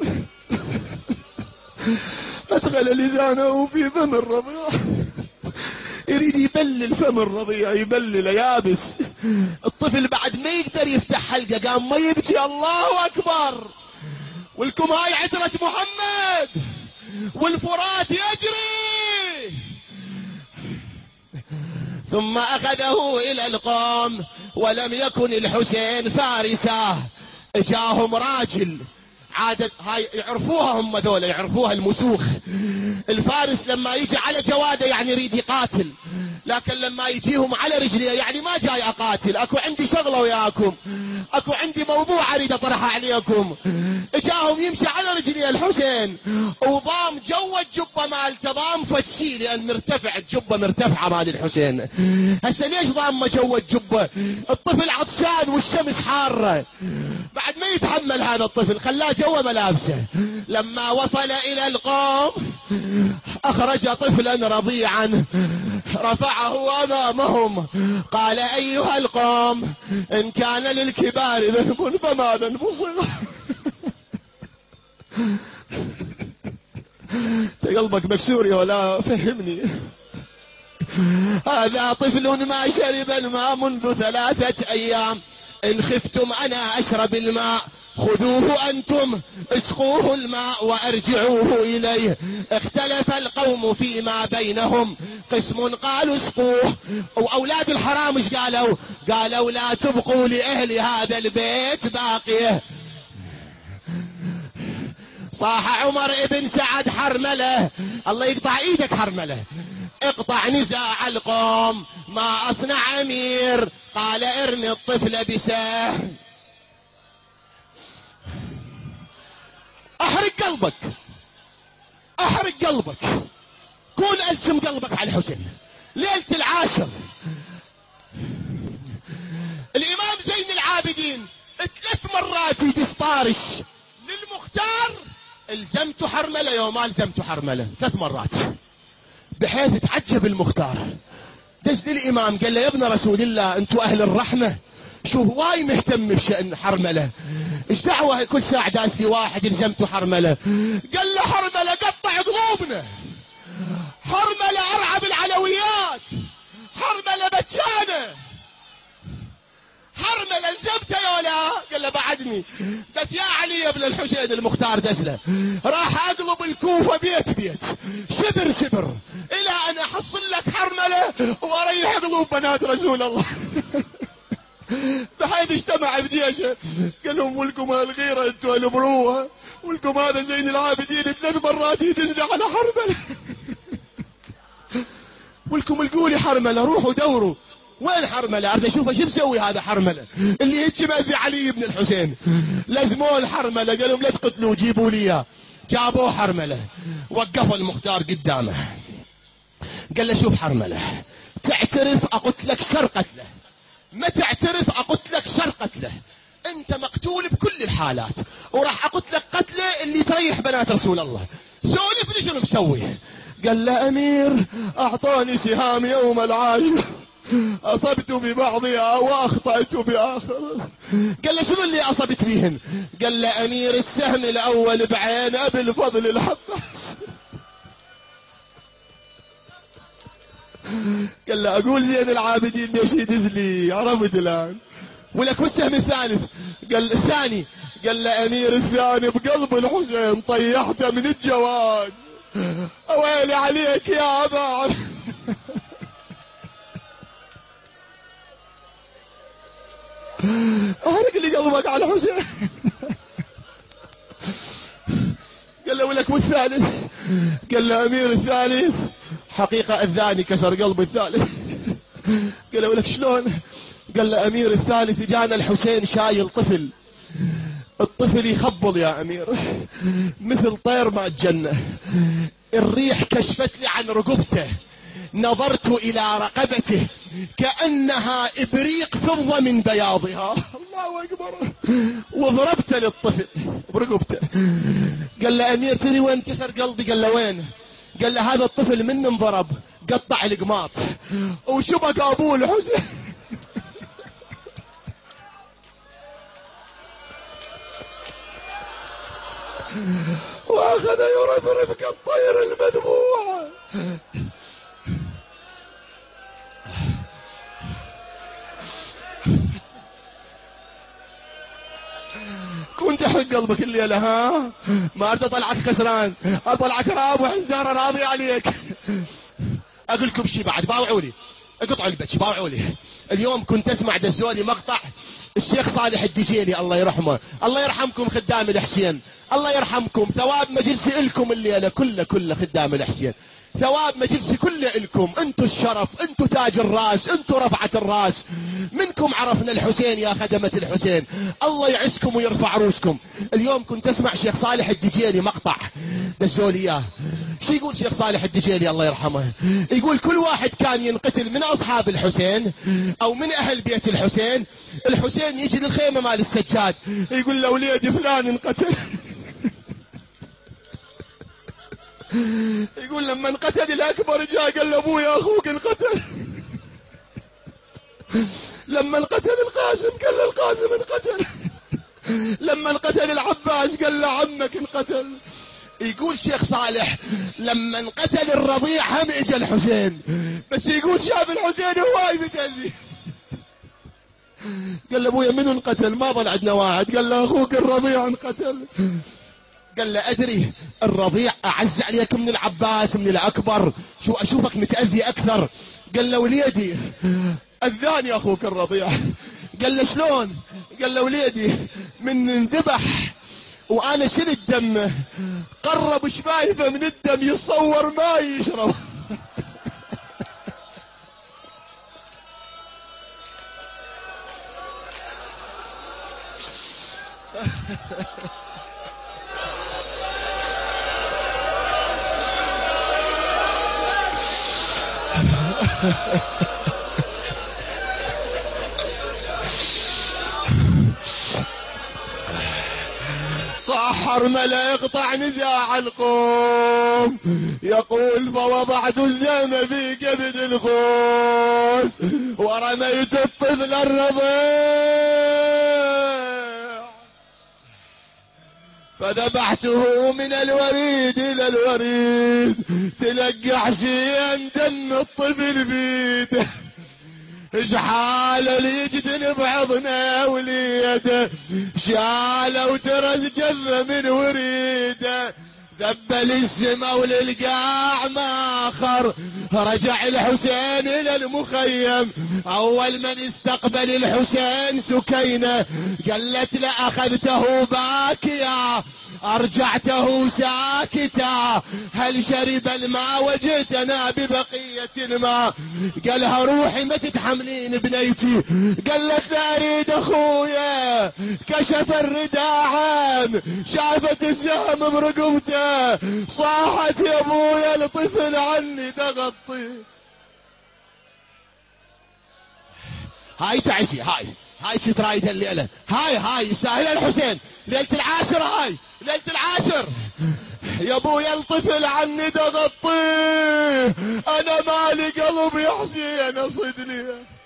ادخل لسانه في فم الرضيع، يريد يبلل فم الرضيع، يبلله يابس. الطفل بعد ما يقدر يفتح حلقه قام ما يبكي. الله اكبر. ولكم هاي عترة محمد، والفرات يجري. ثم أخذه إلى القوم، ولم يكن الحسين فارسا. جاهم راجل، عادة هاي يعرفوها هم ذولا، يعرفوها المسوخ. الفارس لما يجي على جواده يعني يريد يقاتل، لكن لما يجيهم على رجليه يعني ما جاي اقاتل، اكو عندي شغله وياكم، اكو عندي موضوع اريد اطرحه عليكم. جاهم يمشي على رجليه الحسين، وضام جوا الجبه مالته، ضام فتشي لان مرتفع، الجبه مرتفعه مال الحسين. هسه ليش ضام جوا الجبه؟ الطفل عطشان والشمس حاره، بعد ما يتحمل هذا الطفل، خلاه جوا ملابسه. لما وصل الى القوم اخرج طفلا رضيعا رفعه امامهم، قال ايها القوم ان كان للكبار ذنب فما ذنب الصغار. قلبك مكسور يا ولا فهمني. هذا طفل ما شرب الماء منذ 3 أيام، إن خفتم أنا أشرب الماء خذوه أنتم اسقوه الماء وأرجعوه إليه. اختلف القوم فيما بينهم، قسم قالوا اسقوه، وأولاد الحرام ايش قالوا؟ قالوا لا تبقوا لأهل هذا البيت باقيه. صاح عمر ابن سعد حرمله، الله يقطع ايدك حرمله، اقطع نزاع القوم، ما اصنع امير؟ قال ارمي الطفل بسهم. احرق قلبك، احرق قلبك، كون الجم قلبك على الحسين. ليلة العاشر الامام زين العابدين 3 مرات يدس طارش للمختار، الزمت حرمله يوم ما الزمت حرمله 3 مرات، بحيث تعجب المختار. دز للامام قال له يا ابن رسول الله انتوا اهل الرحمه، شو هواي مهتم بشأن حرمله، ايش دعوه كل ساعه داز لي واحد الزمته حرمله؟ قال له حرمله قطع قلوبنا، حرمله ارعب العلويات، حرمله بتشانه، حرمله الزمته يا ولا؟ قال له بعدني، بس يا علي يا ابن الحسين المختار دزله، راح اقلب الكوفه بيت بيت شبر شبر الى ان احصل لك حرمله واريح قلوب بنات رسول الله. بحيث اجتمع بجيشه قال لهم ولكم الغيره انتوا المروها، ولكم هذا زين العابدين 3 مرات يدزنا على حرمله. ولكم القولي حرمله، روحوا دوروا وين حرمله، اريد اشوفه شو مسوي هذا حرمله اللي يجمع في علي بن الحسين. لزموه الحرمله، قال لهم لا تقتلوه جيبوا لي اياه. جابوه حرمله، وقفوا المختار قدامه، قال له شوف حرمله، تعترف اقتلك شر قتله، ما تعترف اقتلك شر قتله، انت مقتول بكل الحالات، وراح اقتلك قتله اللي تريح بنات رسول الله. سولفني شنو مسوي؟ قال له امير اعطوني سهام يوم العاشر، اصبت ببعضها واخطأت باخر. قال له شنو اللي اصبت بيهن؟ قال له امير السهم الاول بعين ابي الفضل العباس. قال له اقول زين العابدين ليش يدز لي، عرفت الان. ولك والسهم الثالث؟ قال الثاني، قال له امير الثاني بقلب الحسين طيحته من الجواد، اويلي عليك يا ابا. احرق لي قلبك على الحسين. قال له ولك والثالث؟ قال له امير الثالث حقيقة الثاني كسر قلب الثالث. قال له ولك شلون؟ قال له امير الثالث جانا الحسين شايل طفل، الطفل يخبض يا امير مثل طير ما الجنة، الريح كشفت لي عن رقبته، نظرت الى رقبته كأنها ابريق فضة من بياضها، الله اكبر، وضربت للطفل برقبته. قال له امير تري وين كسر قلبي؟ قال له وين؟ قال له هذا الطفل من انضرب قطع القماط وشبك ابوه الحسين. واخذ يرفرف كالطير المذبوح. كنت تحرق قلبك الليلة؟ ها، ما أريد أطلعك خسران، أطلعك رابح. الزهرة راضي عليك. أقول لكم شي بعد، باوعولي، اقطعوا البتش، باوعولي. اليوم كنت أسمع دزولي مقطع الشيخ صالح الدجيلي الله يرحمه. الله يرحمكم خدام الحسين، الله يرحمكم. ثواب مجلسي إلكم الليلة، كله خدام الحسين. ثواب مجلسي كله إلكم. انتوا الشرف، انتوا تاج الراس، انتوا رفعة الراس. منكم عرفنا الحسين يا خدمة الحسين. الله يعزكم ويرفع روسكم. اليوم كنت اسمع شيخ صالح الدجيلي مقطع دزولي اياه. شو يقول شيخ صالح الدجيلي الله يرحمه؟ يقول كل واحد كان ينقتل من اصحاب الحسين او من اهل بيت الحسين، الحسين يجي للخيمة مال السجاد يقول له وليدي فلان انقتل. يقول لما انقتل الأكبر جاء قال له أبويا أخوك انقتل. لما انقتل القاسم قال له القاسم انقتل. لما انقتل العباس قال له عمك انقتل. يقول شيخ صالح لما انقتل الرضيع هم اجى الحسين، بس يقول شاف الحسين هواي متأذي. قال له أبويا منو انقتل؟ ما ظل عندنا واحد. قال له أخوك الرضيع انقتل. قال له أدري الرضيع أعز عليك من العباس من الأكبر، شو أشوفك متأذي أكثر. قال له وليدي أذاني أخوك الرضيع. قال له شلون؟ قال له وليدي من انذبح وأنا شلت دمه، قرب شفايفه من الدم يتصور ما يشرب. صاحر ملا يقطع نزاع القوم، يقول فوضعت الزم في كبد الخوس ورميت الطفل الرضيع فذبحته من الوريد إلى الوريد، تلقى حسين دم الطفل بيده، اشحال ليجدن بعضنا وليده، شاله وترز جفه من وريده، ذبل السما وللقاع ماخر، رجع الحسين الى المخيم. اول من استقبل الحسين سكينه قالت له اخذته باكيا أرجعته ساكتا، هل شرب الماء وجئتنا ببقية الماء؟ قالها روحي ما تتحملين بنيتي. قالت لا أريد أخويا، كشف الرداء عن شافت السهم برقبته، صاحت يا أبويا الطفل عني تغطي. هاي تعسي، هاي ترايد الليلة، هاي يستاهل الحسين ليلة العاشر، هاي ليلة العاشر. يا ابويا الطفل عني تغطيه، انا مالي قلب يا حسين اصدني،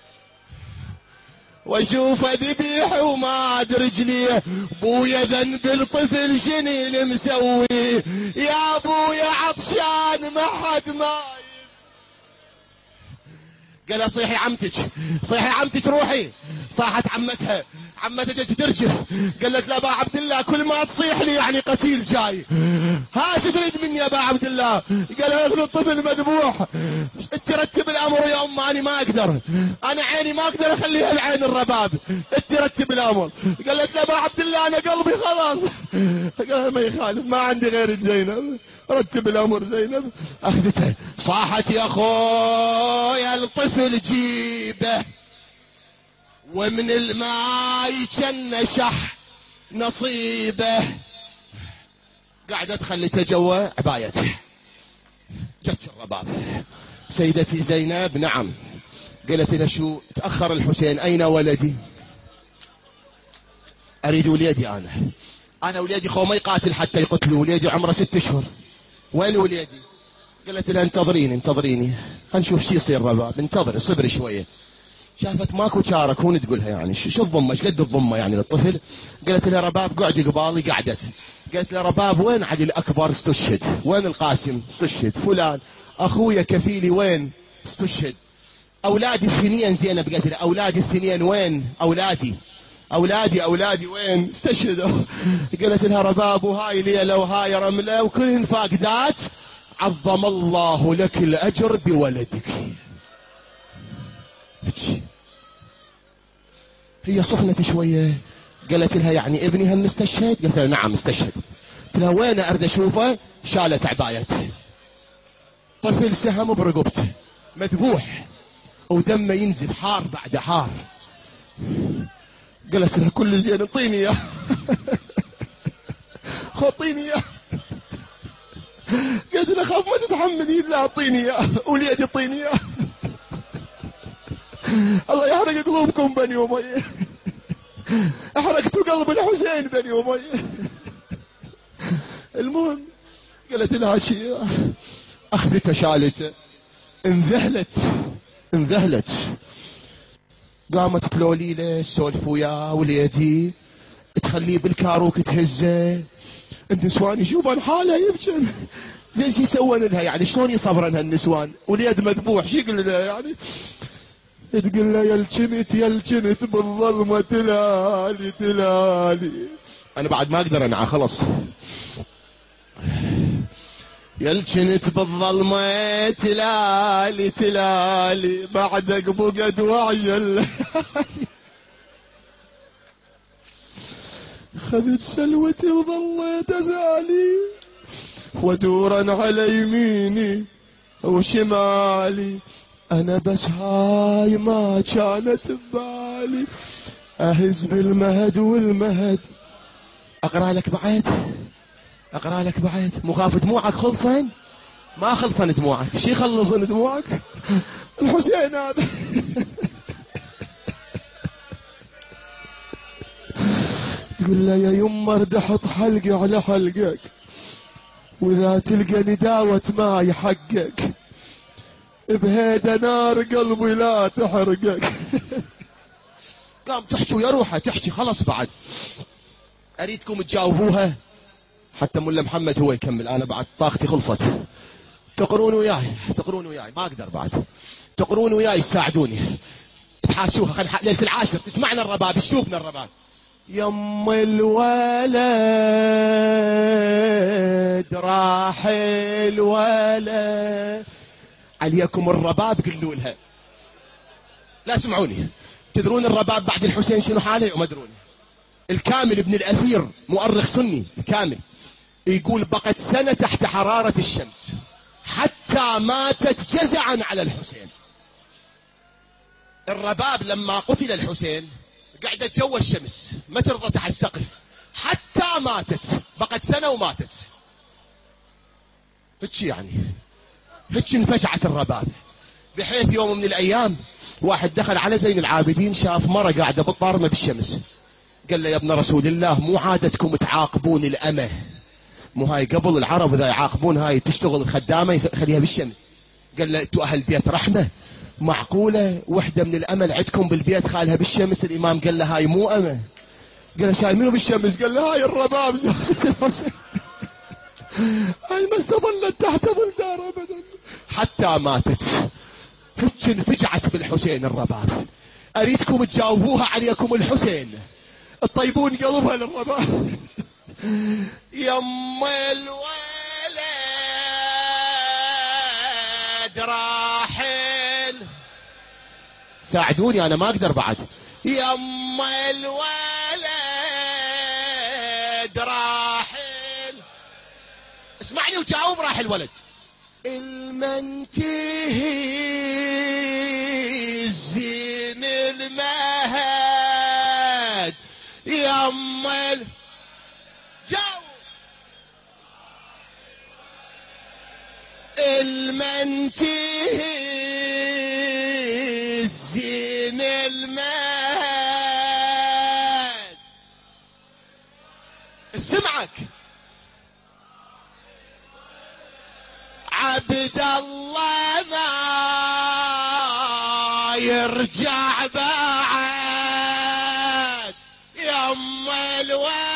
واشوف ذبيح وما ادري رجلي، ابويا ذنب الطفل شني المسوي، يا ابويا عطشان ما حد ماي. قال صيحي عمتك، صيحي عمتك روحي. صاحت عمتها جت ترجف، قالت لا ابا عبد الله كل ما تصيح لي يعني قتيل جاي، ها شو تريد مني يا ابا عبد الله؟ قال اخذ الطفل مذبوح، ترتب الامر يا ام، انا ما اقدر، انا عيني ما اقدر اخليها بعين الرباب، ترتب الامر. قالت لا ابا عبد الله انا قلبي خلاص. قال ما يخالف، ما عندي غيرك زينب، رتب الامر زينب. اخذتها صاحت يا اخويا الطفل جيبه، ومن الماء كان شح نصيبه، قاعدة خليته جوا عبايته. جت الرباب سيدتي زينب نعم، قالت له شو تأخر الحسين أين ولدي؟ أريد وليدي، أنا وليدي خو ما يقاتل حتى يقتلوا، وليدي عمره 6 أشهر، وين وليدي؟ قالت له انتظريني خلينا نشوف شي يصير رباب، انتظري صبري شوية. شافت ماكو شارة كون تقولها يعني شو الضمة، ايش قد الضمة يعني للطفل؟ قالت لها رباب قعدي قبالي، قعدت. قالت لها رباب وين علي الأكبر استشهد؟ وين القاسم استشهد؟ فلان أخويا كفيلي وين استشهد؟ أولادي الثنين زينب قالت لها أولادي الثنين وين؟ أولادي أولادي وين؟ استشهدوا. قالت لها رباب وهاي ليلة وهاي رملة وكلهن فاقدات، عظم الله لك الأجر بولدك. هي صحنت شوية، قالت لها يعني ابني هم استشهد؟ قالت لها نعم استشهد. قلت لها وين أرد أشوفه؟ شالت عبايته، طفل سهم برقبته مذبوح ودمه ينزل حار بعد حار. قالت لها كل زين انطيني اياه. خطيني اياه. قالت لها خاف ما تتحملي، لا اعطيني اياه وليد يعطيني اياه. الله يحرق قلوبكم بني أمية، احرقتوا قلب الحسين بني أمية. المهم قالت لها شيء، اخذته شالته، انذهلت. قامت تلوليله تسولف وياه وليدي، تخليه بالكاروك تهزه. النسوان يشوفون حالها يبكن، زين شي يسوون لها يعني؟ شلون يصبرن هالنسوان؟ وليد مذبوح شي يقول لها يعني؟ تقول له يلجنت بالظلمة تلالي. انا بعد ما اقدر انا خلص. يلجنت بالظلمة تلالي بعدك بقد وعجل. خذت سلوتي وظليت ازالي ودورا على يميني وشمالي، انا بس هاي ما كانت ببالي، اهز بالمهد والمهد. اقرا لك بعد مخاف دموعك خلصن؟ ما خلصن دموعك. شي يخلصن دموعك؟ الحسين هذا. تقول له يا يمه ردحت حلقي على حلقك، واذا تلقى نداوة ماي حقك، بهيدا نار قلبي لا تحرقك. قام تحكي ويا روحها تحكي. خلص بعد اريدكم تجاوبوها حتى ملا محمد هو يكمل، انا بعد طاقتي خلصت. تقرون وياي ما اقدر بعد. تقرون وياي تساعدوني تحاشوها. ليلة العاشر تسمعنا الرباب، تشوفنا الرباب. يم الولد راح الولد، عليكم الرباب قلوا لها. لا اسمعوني، تدرون الرباب بعد الحسين شنو حاله؟ وما تدرون. الكامل بن الأثير مؤرخ سني الكامل يقول بقت سنة تحت حرارة الشمس حتى ماتت جزعا على الحسين. الرباب لما قتل الحسين قعدت جوا الشمس ما ترضى تحت السقف حتى ماتت، بقت سنة وماتت. هيك يعني، هيك انفجعت الرباب، بحيث يوم من الأيام واحد دخل على زين العابدين شاف مرة قاعدة بالطارمة بالشمس، قال له يا ابن رسول الله مو عادتكم تعاقبون الأمة؟ مو هاي قبل العرب إذا يعاقبون هاي تشتغل الخدامة يخليها بالشمس. قال له انتوا أهل بيت رحمة، معقولة وحدة من الأمل عندكم بالبيت خالها بالشمس؟ الإمام قال له هاي مو أمة. قال له شاي منو بالشمس؟ قال له هاي الرباب زوجة الحسين. هاي ما استظلت تحت ظل دار أبدا حتى ماتت. هيك انفجعت بالحسين الرباب. أريدكم تجاوبوها عليكم الحسين، تطيبون قلبها للرباب. يم الولد راحل، ساعدوني انا ما اقدر بعد. يم الولد راحل، اسمعني وجاوب. راح الولد المنتهي الزين المهد. يم جاوب. المنتهي الزين المهد. سمعك عبد الله ما يرجع بعد. يم الولد